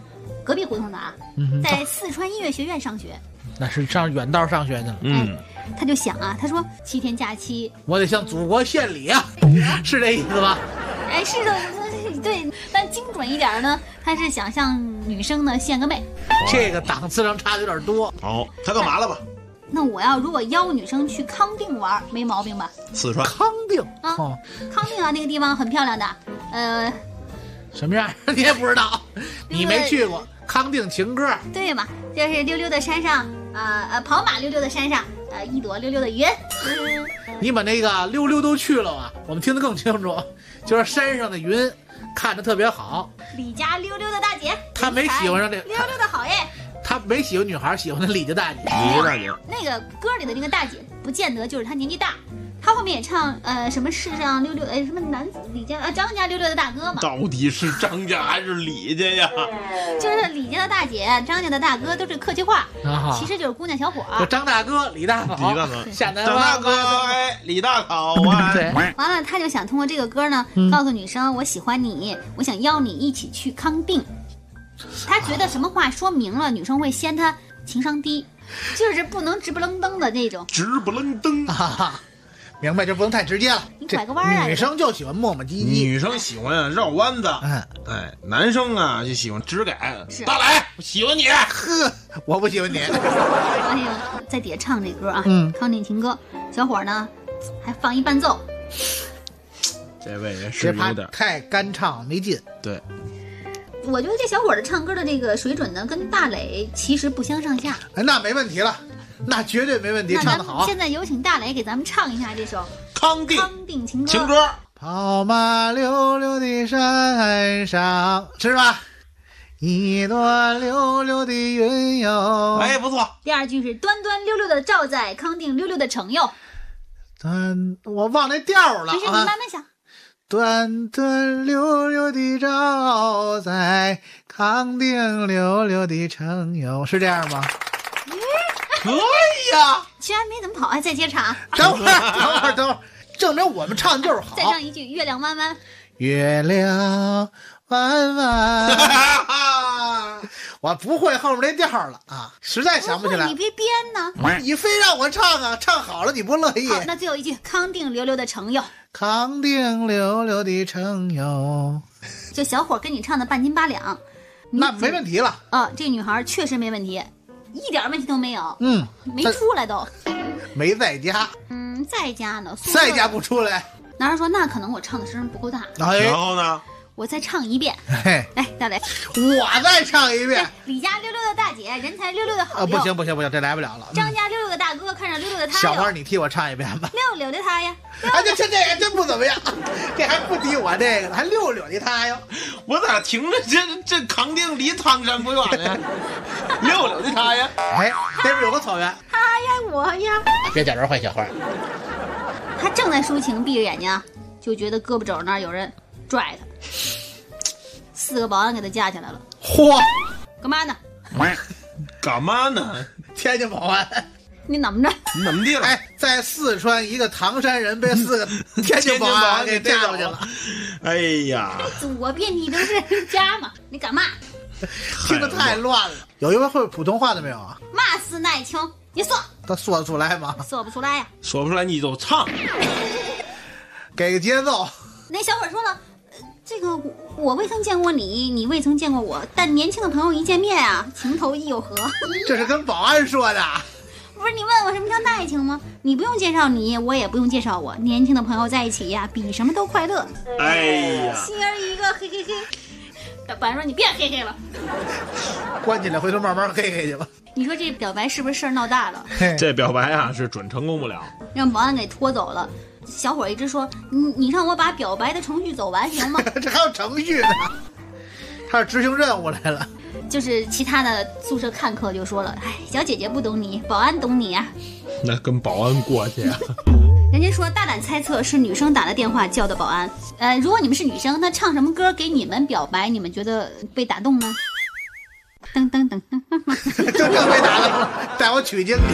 隔壁胡同的啊，在四川音乐学院上学。 那是上远道上学去了。 他就想啊，他说7天假期， 我得向祖国献礼啊，是这意思吧？ 哎，是的，对，但精准一点呢，他是想向女生呢献个媚。 这个档次上差的有点多。 他干嘛了吧？ 那我如果邀女生去康定玩，没毛病吧？ 四川康定啊，康定啊，那个地方很漂亮的。 什么样你也不知道，你没去过康定情歌？ 对嘛，就是溜溜的山上，跑马溜溜的山上，一朵溜溜的云。 你把那个溜溜都去了啊，我们听得更清楚，就是山上的云看着特别好。 李家溜溜的大姐， 他没喜欢上这溜溜的好耶。 他没喜欢女孩，喜欢的李家大姐。 李家大姐， 那个歌里的那个大姐，不见得就是她年纪大。他后面也唱什么世上溜溜什么男子李家张家溜溜的大哥嘛？ 到底是张家还是李家呀？ 就是李家的大姐，张家的大哥，都是客气话，其实就是姑娘小伙。 就张大哥、李大嫂、 下南张大哥，李大嫂啊。 对。 完了，他就想通过这个歌呢，告诉女生我喜欢你，我想邀你一起去康定。他觉得什么话说明了，女生会嫌他情商低，就是不能直不愣登的那种。 直不愣登啊！明白，就不能太直接了。 你拐个弯啊！ 女生就喜欢磨磨唧唧， 女生喜欢绕弯子。男生啊就喜欢直改。大磊，我喜欢你。 呵，我不喜欢你。 哎呦，在底下唱这歌啊，康定情歌，小伙呢还放一伴奏。 这位也是有点太干唱没劲。 对。 我觉得这小伙的唱歌的这个水准呢，跟大磊其实不相上下。 那没问题了。那绝对没问题，唱得好。 现在有请大磊给咱们唱一下这首康定情歌。 跑马溜溜的山上，是吧？一朵溜溜的云哟。 哎，不错。 第二句是端端溜溜的照在康定溜溜的城哟。 我忘那调了。 没事，你慢慢想。 端端溜溜的照在康定溜溜的城哟，是这样吗？可以呀， 居然没怎么跑，再接茬。 等会儿，证明我们唱的就是好。 再唱一句，月亮弯弯。 月亮弯弯，我不会后面那调了啊，实在想不起来。 你别编呢， 你非让我唱啊，唱好了你不乐意。 好，那最后一句，康定溜溜的城哟。 康定溜溜的城哟。 这小伙跟你唱的半斤八两， 那没问题了。 这女孩确实没问题。一点问题都没有，没出来都， 没在家， 在家呢， 在家不出来。 男孩说：“那可能我唱的声不够大。” 然后呢？ 我再唱一遍。来，大磊， 我再唱一遍。 李家溜溜的大姐，人才溜溜的好友。 不行，这来不了了。 张家溜溜的大哥，看上溜溜的他。 小花，你替我唱一遍吧。 溜溜的他呀。 这个真不怎么样，这还不敌我这个，还溜溜的他哟。 我咋听着这康定离唐山不远呢？溜溜的他呀。 哎，那边有个草原。 他呀，我呀。 别假装坏小花。 他正在抒情，闭着眼睛，就觉得胳膊肘那儿有人拽他。4个保安给他架起来了。 嚯！ 干嘛呢？ 干嘛呢？ 天津保安。 你怎么着？ 你怎么地了？ 哎，在四川，一个唐山人被4个天津保安给架过去了。 哎呀， 左边你都是家嘛，你干嘛？ 听得太乱了。有一位会普通话的没有啊？ 嘛是耐听，你说。 他说得出来吗？ 说不出来呀。 说不出来你就唱， 给个节奏。 那小伙说了。这个我未曾见过你，你未曾见过我，但年轻的朋友一见面啊，情投意又合。 这是跟保安说的。 不是你问我什么叫耐情吗？你不用介绍你，我也不用介绍我。年轻的朋友在一起呀，比什么都快乐。 哎呀， 心儿一个嘿嘿嘿。保安说你别嘿嘿了， 关起来，回头慢慢嘿嘿去吧。 你说这表白是不是事儿闹大了？ 这表白啊是准成功不了， 让保安给拖走了。小伙一直说你让我把表白的程序走完行吗？ 这还有程序呢，他是执行任务来了。 就是其他的宿舍看客就说了，哎，小姐姐不懂你，保安懂你呀。 那跟保安过去啊。 人家说大胆猜测是女生打的电话叫的保安。如果你们是女生，那唱什么歌给你们表白，你们觉得被打动呢？噔噔噔噔噔， 就更被打了，带我取经去。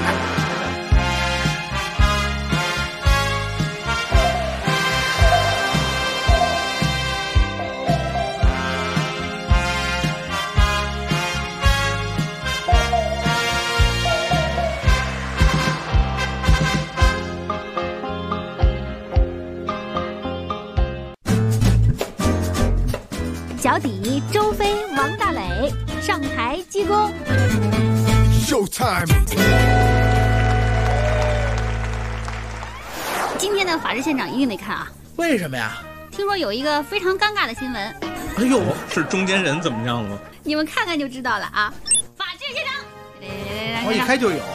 上台鞠躬。 Showtime！ 今天的法制现场一定得看啊！ 为什么呀？ 听说有一个非常尴尬的新闻。 哎呦， 是中间人怎么样了？ 你们看看就知道了啊！法制现场， 我一开就有。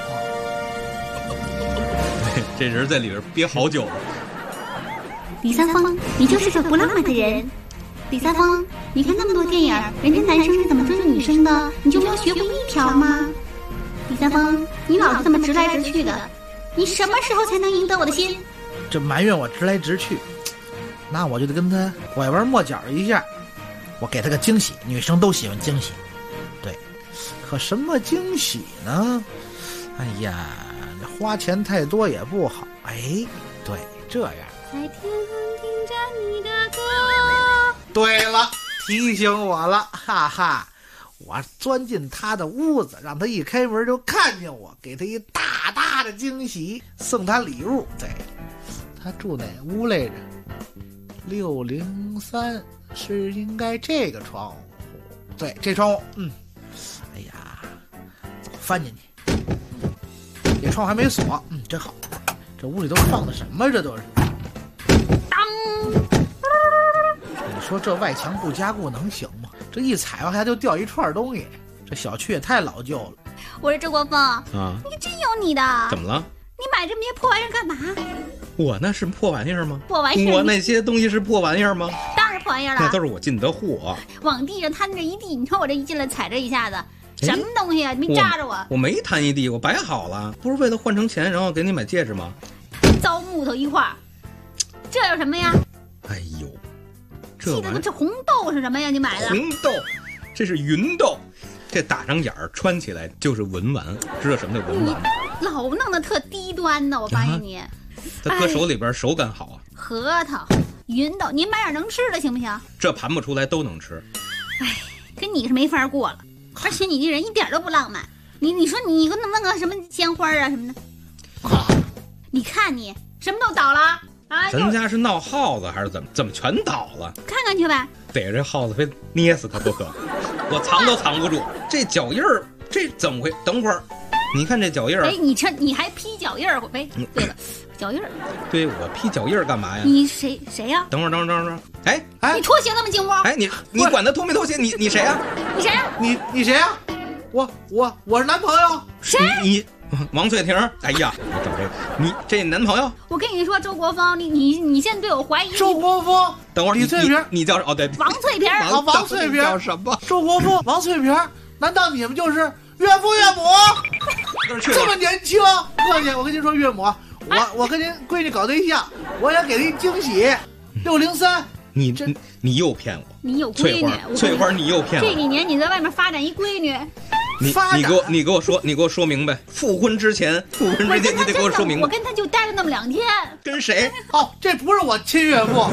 这人在里边憋好久了。 李三丰，你就是个不浪漫的人。李三丰，你看那么多电影，人家男生是怎么追女生的，你就没有学会一条吗？李三丰，你老是这么直来直去的，你什么时候才能赢得我的心？ 这埋怨我直来直去，那我就得跟他拐弯抹角一下，我给他个惊喜，女生都喜欢惊喜。对，可什么惊喜呢？哎呀，这花钱太多也不好。哎，对，这样。 在天空听着你的歌。 对了，提醒我了，哈哈！我钻进他的屋子，让他一开门就看见我，给他一大大的惊喜，送他礼物。对，他住哪屋来着？603是应该这个窗户。对，这窗户。哎呀，走，翻进去。这窗户还没锁。真好。这屋里都放的什么？这都是。你说这外墙不加固能行吗？这一踩往下就掉一串东西，这小区也太老旧了。 我说周国峰啊，你真有你的！ 怎么了？ 你买这么些破玩意儿干嘛？ 我那是破玩意儿吗？ 破玩意儿？ 我那些东西是破玩意儿吗？ 当然是破玩意儿了。 那都是我进的货。 往地上摊着一地，你瞅我这一进来踩着一下子，什么东西啊？没扎着我。 我没摊一地，我摆好了，不是为了换成钱，然后给你买戒指吗？ 糟木头一块儿，这有什么呀？ 哎呦！ 这红豆是什么呀？你买的红豆，这是芸豆，这打上眼儿穿起来就是文玩，知道什么叫文玩吗？ 老弄得特低端呢，我发现你。 它搁手里边手感好啊。 核桃、芸豆，您买点能吃的行不行？ 这盘不出来都能吃。 哎，跟你是没法过了，而且你这人一点都不浪漫。你说你弄个什么鲜花啊什么的，你看你什么都倒了。啊！ 咱家是闹耗子还是怎么全倒了？ 看看去呗！ 逮着这耗子非捏死他不可，我藏都藏不住。这脚印儿，这怎么会？等会儿，你看这脚印儿。 哎，你还披脚印儿？哎，对了，脚印儿。 对，我披脚印儿干嘛呀？ 你谁呀？ 等会儿，哎， 你拖鞋那么进屋？ 哎，你管他脱没脱鞋？你谁呀？ 你谁呀？ 你谁呀？我是男朋友。 谁？ 你。王翠婷，哎呀，我找这个，你这男朋友？ 我跟你说，周国峰，你现在对我怀疑。 周国峰， 等会儿， 李翠萍， 你叫哦对， 王翠萍啊，王翠萍叫什么？ 周国峰，王翠萍，难道你们就是岳父岳母？这么年轻，客气，我跟您说，岳母，我跟您闺女搞对象，我想给她一惊喜。603， 你又骗我， 你有闺女，翠花，你又骗我。 这几年你在外面发展一闺女。 你给我说明白，复婚之前你得给我说明白。 我跟他就待了那么2天。 跟谁？ 哦，这不是我亲岳父。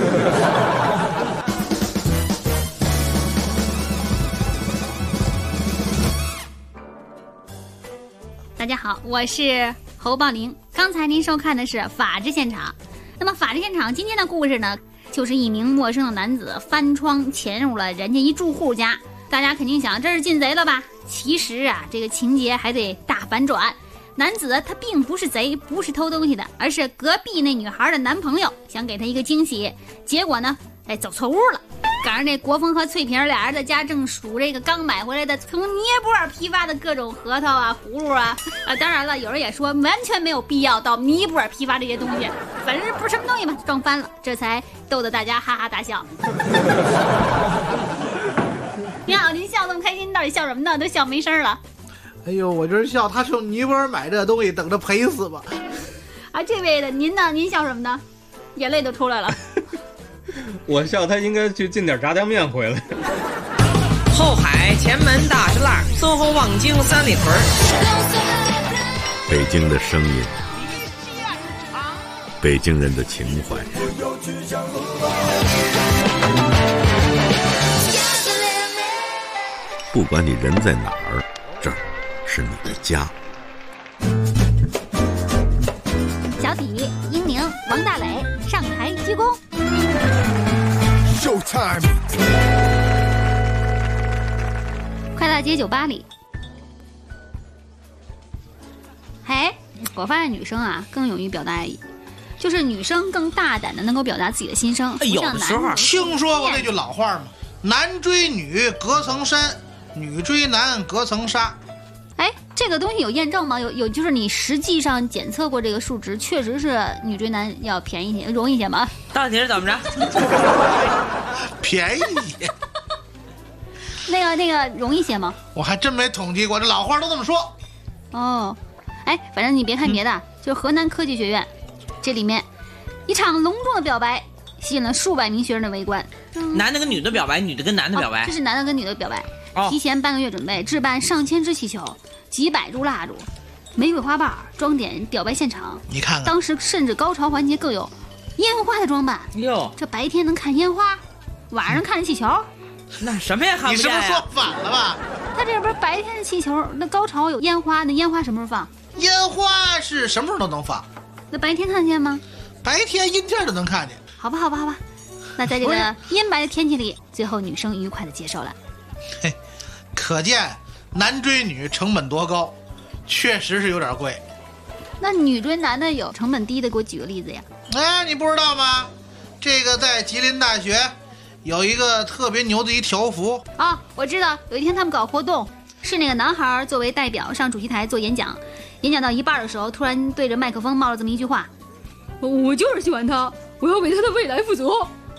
大家好，我是侯宝玲。刚才您收看的是《法制现场》。那么《法制现场》今天的故事呢，就是一名陌生的男子翻窗潜入了人家一住户家。大家肯定想，这是进贼了吧？其实啊，这个情节还得大反转。男子他并不是贼，不是偷东西的，而是隔壁那女孩的男朋友，想给她一个惊喜。结果呢，走错屋了。赶上这国峰和翠萍俩人在家正数这个刚买回来的从尼泊尔批发的各种核桃啊、葫芦啊。当然了，有人也说完全没有必要到尼泊尔批发这些东西，反正不是什么东西嘛，撞翻了，这才逗得大家哈哈大笑。你好，您笑这么开心，到底笑什么呢？都笑没声了。 哎呦，我就是笑他从尼泊尔买这东西，等着赔死吧。 啊，这位的，您呢？您笑什么呢？眼泪都出来了。 我笑他应该去进点炸酱面回来。 后海、前门、大石栏、淞沪、望京、三里屯。 北京的声音，北京人的情怀。不管你人在哪儿，这儿是你的家。 小底、英宁、王大磊上台鞠躬。 Showtime！ 快大街酒吧里。嘿，我发现女生啊更勇于表达爱意，就是女生更大胆的能够表达自己的心声。 有的时候听说过那句老话吗？男追女隔层山，女追男隔层纱。 哎，这个东西有验证吗？有，就是你实际上检测过这个数值，确实是女追男要便宜些，容易些吗？ 到底是怎么着？ 便宜些。 那个容易些吗？ 我还真没统计过，这老话都这么说。 哦，哎，反正你别看别的，就是河南科技学院，这里面一场隆重的表白吸引了数百名学生的围观。 男的跟女的表白，女的跟男的表白， 这是男的跟女的表白。提前半个月准备，置办上千支气球、几百株蜡烛、玫瑰花瓣，装点表白现场。 你看看， 当时甚至高潮环节更有烟花的装扮。 哟， 这白天能看烟花，晚上看气球， 那什么也看不见呀。 你是不是说反了吧？ 他这不是白天的气球，那高潮有烟花，那烟花什么时候放？ 烟花是什么时候都能放。 那白天看得见吗？ 白天阴天就能看见。 好吧。那在这个阴霾的天气里，最后女生愉快的接受了。 嘿，可见男追女成本多高，确实是有点贵。 那女追男的有成本低的，给我举个例子呀？ 哎，你不知道吗？这个在吉林大学有一个特别牛的一条幅啊，我知道。有一天他们搞活动，是那个男孩作为代表上主席台做演讲，演讲到一半的时候，突然对着麦克风冒了这么一句话：“我就是喜欢他，我要为他的未来负责。”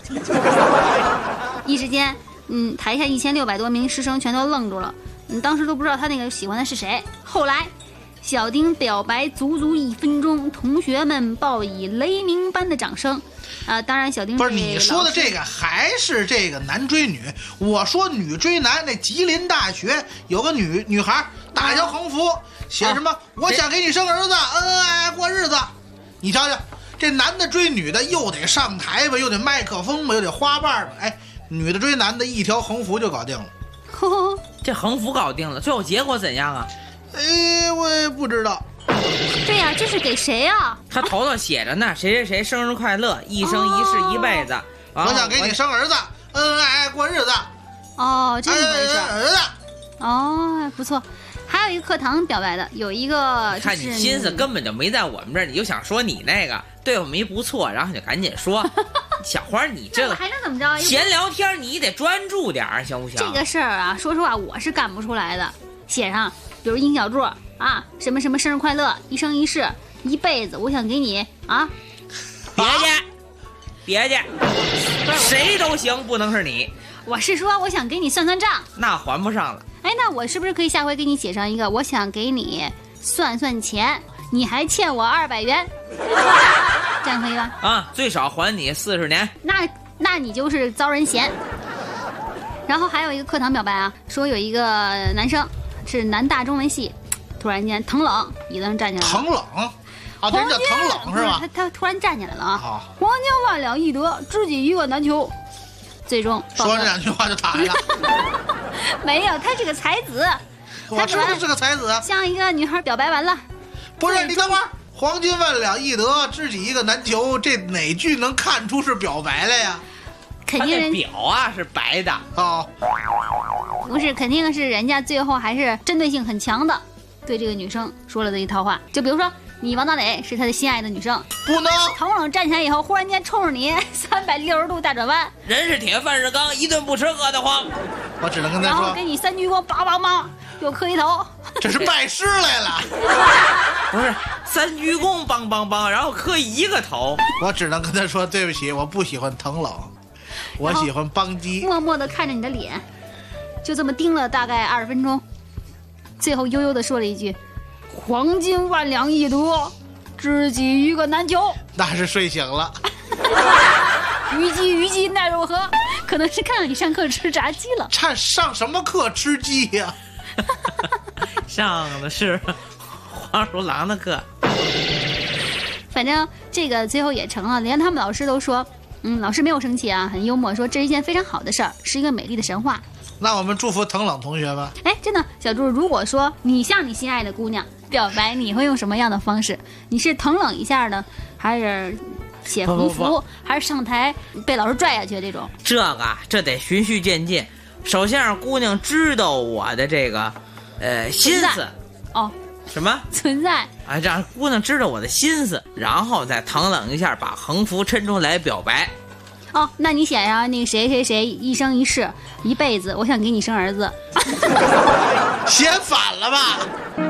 一时间，台下1600多名师生全都愣住了，当时都不知道他那个喜欢的是谁。后来，小丁表白足足1分钟，同学们报以雷鸣般的掌声。当然，小丁不是你说的这个，还是这个男追女。我说女追男，那吉林大学有个女孩打一条横幅，写什么“我想给你生儿子，恩恩爱爱过日子”。你瞧瞧，这男的追女的又得上台吧，又得麦克风吧，又得花瓣吧，哎，女的追男的一条横幅就搞定了。 这横幅搞定了，最后结果怎样啊？ 我也不知道。 对呀，这是给谁啊？ 他头上写着呢，谁谁谁生日快乐，一生一世一辈子。 我想给你生儿子，恩恩爱爱过日子。 哦，这么回事。 儿子。 哦，不错。还有一个课堂表白的，有一个、 看你心思根本就没在我们这儿，你就想说你那个对我们一不错，然后你就赶紧说。小花，你这个还能怎么着？ 闲聊天你得专注点儿，行不行？ 这个事儿啊，说实话我是干不出来的。写上，比如印小柱啊，什么什么生日快乐，一生一世，一辈子，我想给你啊。 别介，谁都行，不能是你。 我是说，我想给你算算账， 那还不上了。 哎，那我是不是可以下回给你写上一个，我想给你算算钱，你还欠我200元，这样可以吧？ 啊，最少还你40年。 那你就是遭人嫌。然后还有一个课堂表白啊，说有一个男生是南大中文系，突然间腾冷，椅子上站起来了。 腾冷啊，这叫腾冷是吧？ 他突然站起来了啊！皇家万两易得，知己一个难求。最终说这2句话就打下了。 没有，他是个才子。 我知道是个才子， 向一个女孩表白完了。 不是，你等会儿，黄金万两易得，知己一个难求，这哪句能看出是表白了呀？ 肯定人表啊是白的哦， 不是，肯定是人家最后还是针对性很强的，对这个女生说了这一套话。就比如说，你王大磊是他的心爱的女生， 不能腾冷站起来以后，忽然间冲着你360度大转弯， 人是铁，饭是钢，一顿不吃饿得慌。 我只能跟他说， 说， 然后给你3鞠躬，梆梆梆，又磕一头。 这是拜师来了。 不是3鞠躬，梆梆梆，然后磕1个头。 我只能跟他说，对不起，我不喜欢腾冷，我喜欢邦基。 默默地看着你的脸，就这么盯了大概20分钟，最后悠悠地说了一句：“黄金万两易得，知己一个难求。” 那是睡醒了。 虞姬奈若何？可能是看到你上课吃炸鸡了。 上什么课吃鸡呀？ 上的是黄鼠狼的课。 反正这个最后也成了，连他们老师都说，老师没有生气啊，很幽默，说这是一件非常好的事儿，是一个美丽的神话。 那我们祝福腾冷同学吧。 哎，真的，小朱，如果说你向你心爱的姑娘表白，你会用什么样的方式？你是腾冷一下呢，还是写横幅，还是上台被老师拽下去这种？ 这得循序渐进。 首先让姑娘知道我的这个心思哦， 什么存在啊，让姑娘知道我的心思，然后再螳螂一下把横幅抻出来表白。 哦，那你写上那个谁谁谁一生一世一辈子，我想给你生儿子。 写反了吧？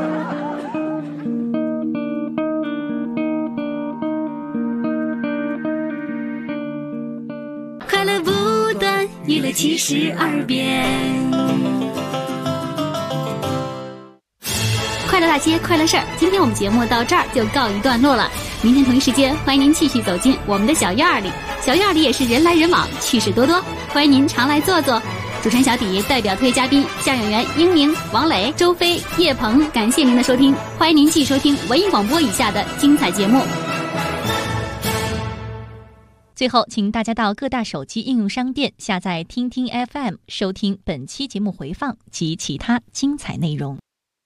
快乐不断，娱乐72变。快乐大街，快乐事儿。今天我们节目到这儿就告一段落了。明天同一时间，欢迎您继续走进我们的小院里。小院里也是人来人往，趣事多多，欢迎您常来坐坐。主持人小迪代表特约嘉宾相声演员英明、王磊、周飞、叶鹏，感谢您的收听，欢迎您继续收听文艺广播以下的精彩节目。 最后，请大家到各大手机应用商店下载听听 FM， 收听本期节目回放及其他精彩内容。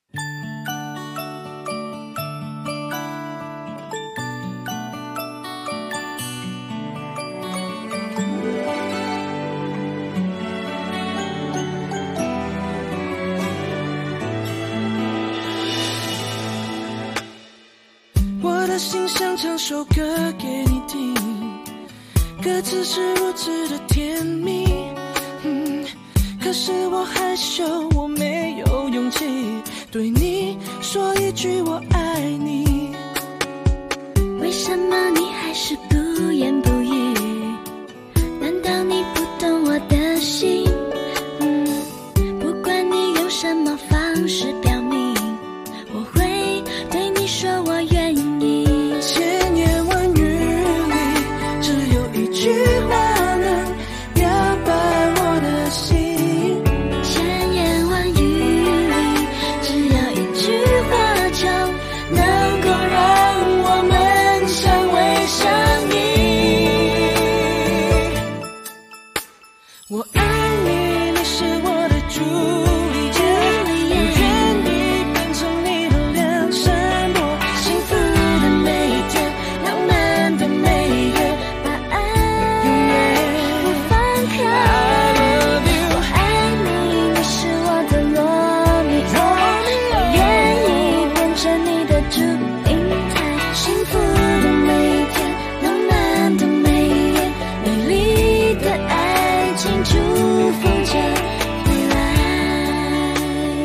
我的心想唱首歌给你听，歌词是如此的甜蜜，可是我害羞，我没有勇气对你说一句我爱你。 为什么你还是不言不语？难道你不懂我的心？不管你用什么方式表明，我会对你说我愿意。 千言万语里，只有一句话能表白我的心。 千言万语里，只要一句话就能够让我们相偎相依。 我爱你，你是我的朱丽叶，我愿意变成你的梁山伯，幸福的每一天，浪漫的每一夜，把爱永远不放开。I love you， 我爱你，你是我的罗密欧，我愿意变成你的祝英台，幸福的每一天，浪漫的每一夜，美丽的爱情祝福着未来。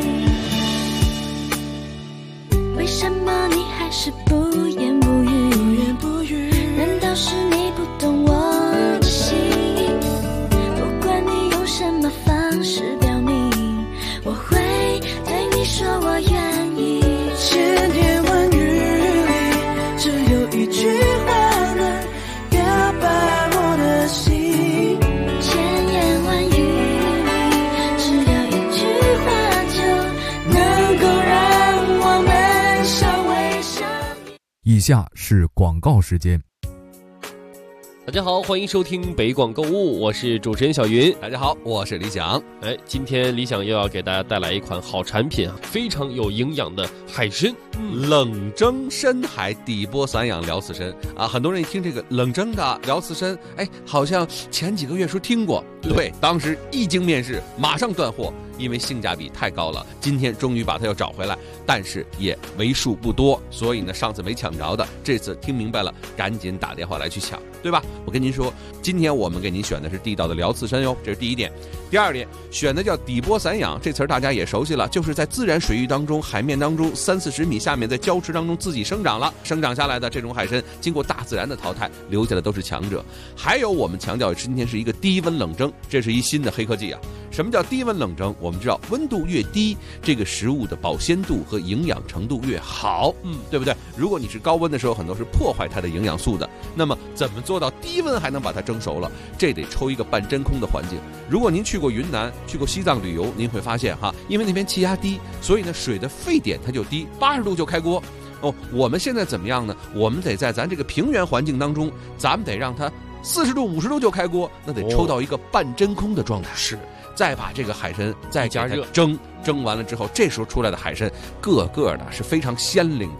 为什么你还是不言不语？难道是你不懂我的心？不管你用什么方式表明，我会对你说我愿意。 千言万语里，只有一句话能表白我的心。 千言万语里，只要一句话就能够让我们相偎相依。 以下是广告时间。 大家好，欢迎收听北广购物，我是主持人小云。 大家好，我是李想。 今天李想又要给大家带来一款好产品啊，非常有营养的海参， 冷蒸深海底波散养辽刺参啊！很多人一听这个冷蒸的辽刺参，好像前几个月说听过，对，当时一经面世，马上断货，因为性价比太高了。今天终于把它又找回来，但是也为数不多，所以呢，上次没抢着的，这次听明白了，赶紧打电话来去抢，对吧？我跟您说，今天我们给您选的是地道的辽刺参哟，这是第一点。第二点，选的叫底波散养，这词儿大家也熟悉了，就是在自然水域当中、海面当中30-40米下面，在礁池当中自己生长了，生长下来的这种海参，经过大自然的淘汰，留下的都是强者。还有我们强调今天是一个低温冷蒸，这是一新的黑科技啊。什么叫低温冷蒸？我们知道温度越低，这个食物的保鲜度和营养程度越好，对不对？如果你是高温的时候，很多是破坏它的营养素的。那么怎么做到低温还能把它蒸熟了？这得抽一个半真空的环境。如果您去过云南、去过西藏旅游，您会发现哈，因为那边气压低，所以呢水的沸点它就低，80度就开锅。我们现在怎么样呢？我们得在咱这个平原环境当中，咱们得让它40度、50度就开锅，那得抽到一个半真空的状态。是。再把这个海参再加热蒸完了之后，这时候出来的海参个个的是非常鲜灵的、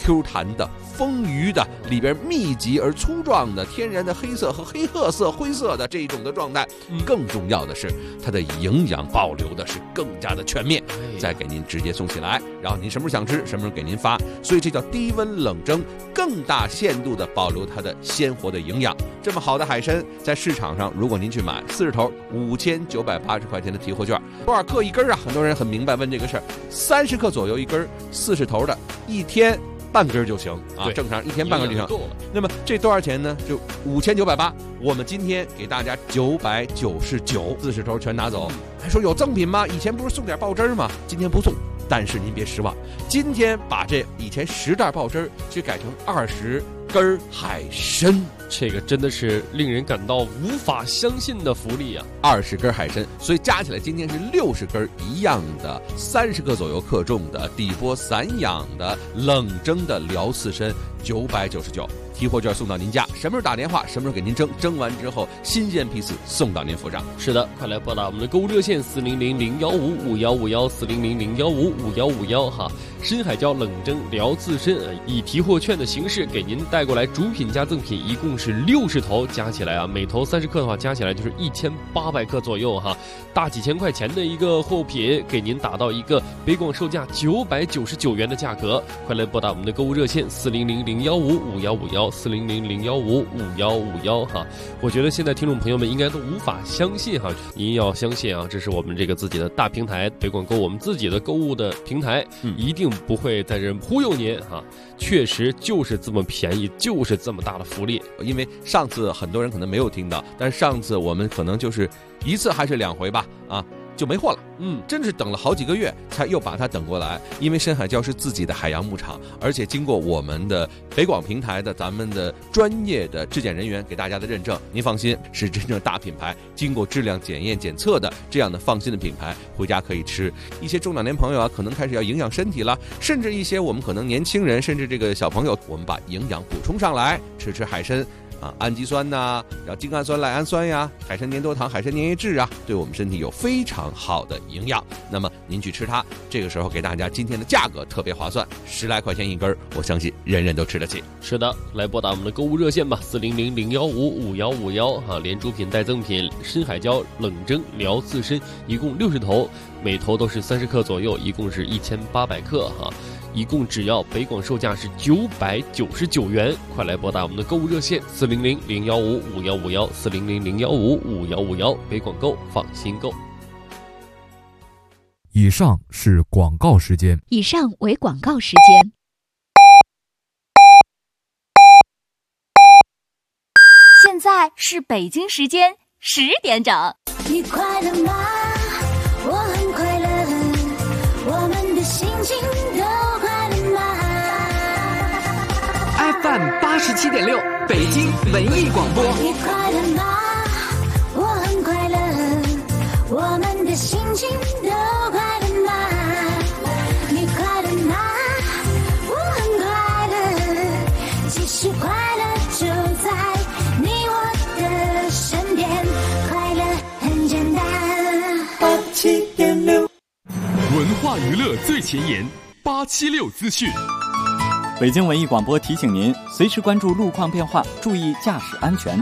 Q 弹的、丰腴的，里边密集而粗壮的天然的黑色和黑褐色、灰色的这种的状态。更重要的是，它的营养保留的是更加的全面，再给您直接送起来，然后您什么时候想吃，什么时候给您发。所以这叫低温冷蒸，更大限度的保留它的鲜活的营养。这么好的海参，在市场上如果您去买40头，5980块钱的提货券，多少克一根啊？很多人很明白问这个事儿，30克左右一根，40头的，一天半根就行啊，正常一天半根就行。那么这多少钱呢？就5980，我们今天给大家999，40头全拿走。还说有赠品吗？以前不是送点爆汁吗？今天不送，但是您别失望，今天把这以前10袋爆汁去改成20根海参， 这个真的是令人感到无法相信的福利啊 ！20根海参，所以加起来今天是60根一样的，30克左右克重的底波散养的冷蒸的辽刺参，999。提货券送到您家，什么时候打电话，什么时候给您蒸，蒸完之后新鲜批次送到您府上。 是的，快来拨打我们的购物热线400-015-5151，400-015-5151哈。深海椒冷蒸辽刺参，以提货券的形式给您带过来，主品加赠品一共是60头，加起来啊，每头30克的话，加起来就是1800克左右哈，大几千块钱的一个货品，给您打到一个北广售价999元的价格。快来拨打我们的购物热线400-015-5151，400-015-5151哈。我觉得现在听众朋友们应该都无法相信哈，您要相信啊，这是我们这个自己的大平台北广购，我们自己的购物的平台，一定不会在这忽悠您哈，确实就是这么便宜，就是这么大的福利。 因为上次很多人可能没有听到，但是上次我们可能就是1次还是2回吧啊，就没货了。真是等了好几个月才又把它等过来。因为深海礁是自己的海洋牧场，而且经过我们的北广平台的咱们的专业的质检人员给大家的认证，您放心，是真正大品牌，经过质量检验检测的这样的放心的品牌，回家可以吃。一些中老年朋友啊，可能开始要营养身体了，甚至一些我们可能年轻人，甚至这个小朋友，我们把营养补充上来，吃海参。氨基酸呐，然后精氨酸、赖氨酸呀，海参粘多糖、海参粘液质啊，对我们身体有非常好的营养。那么您去吃它，这个时候给大家今天的价格特别划算，10来块钱一根，我相信人人都吃得起。 是的，来拨打我们的购物热线吧，400-015-5151哈，连主品带赠品，深海礁冷蒸辽刺参一共60头，每头都是30克左右，一共是1800克哈。一共只要北广售价是999元，快来拨打我们的购物热线400-015-5151，400-015-5151，北广购放心购。 以上是广告时间。 以上为广告时间。 现在是北京时间10点整。 你快乐吗？我很快乐，我们的心情都快乐吗 ？FM 87.6，北京文艺广播。 你快乐吗？我很快乐，我们的心情都快乐吗？你快乐吗？我很快乐，其实快乐就在你我的身边，快乐很简单。87.6， 文化娱乐最前沿，876资讯。 北京文艺广播提醒您，随时关注路况变化，注意驾驶安全。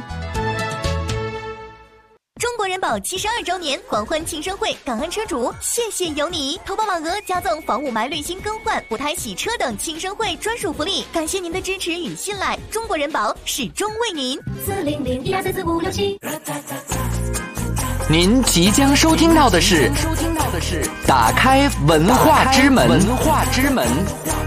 中国人保72周年狂欢庆生会，感恩车主，谢谢有你！投保满额加赠防雾霾滤芯更换、补胎洗车等庆生会专属福利，感谢您的支持与信赖，中国人保始终为您。 400-1234567。 您即将收听到的是打开文化之门。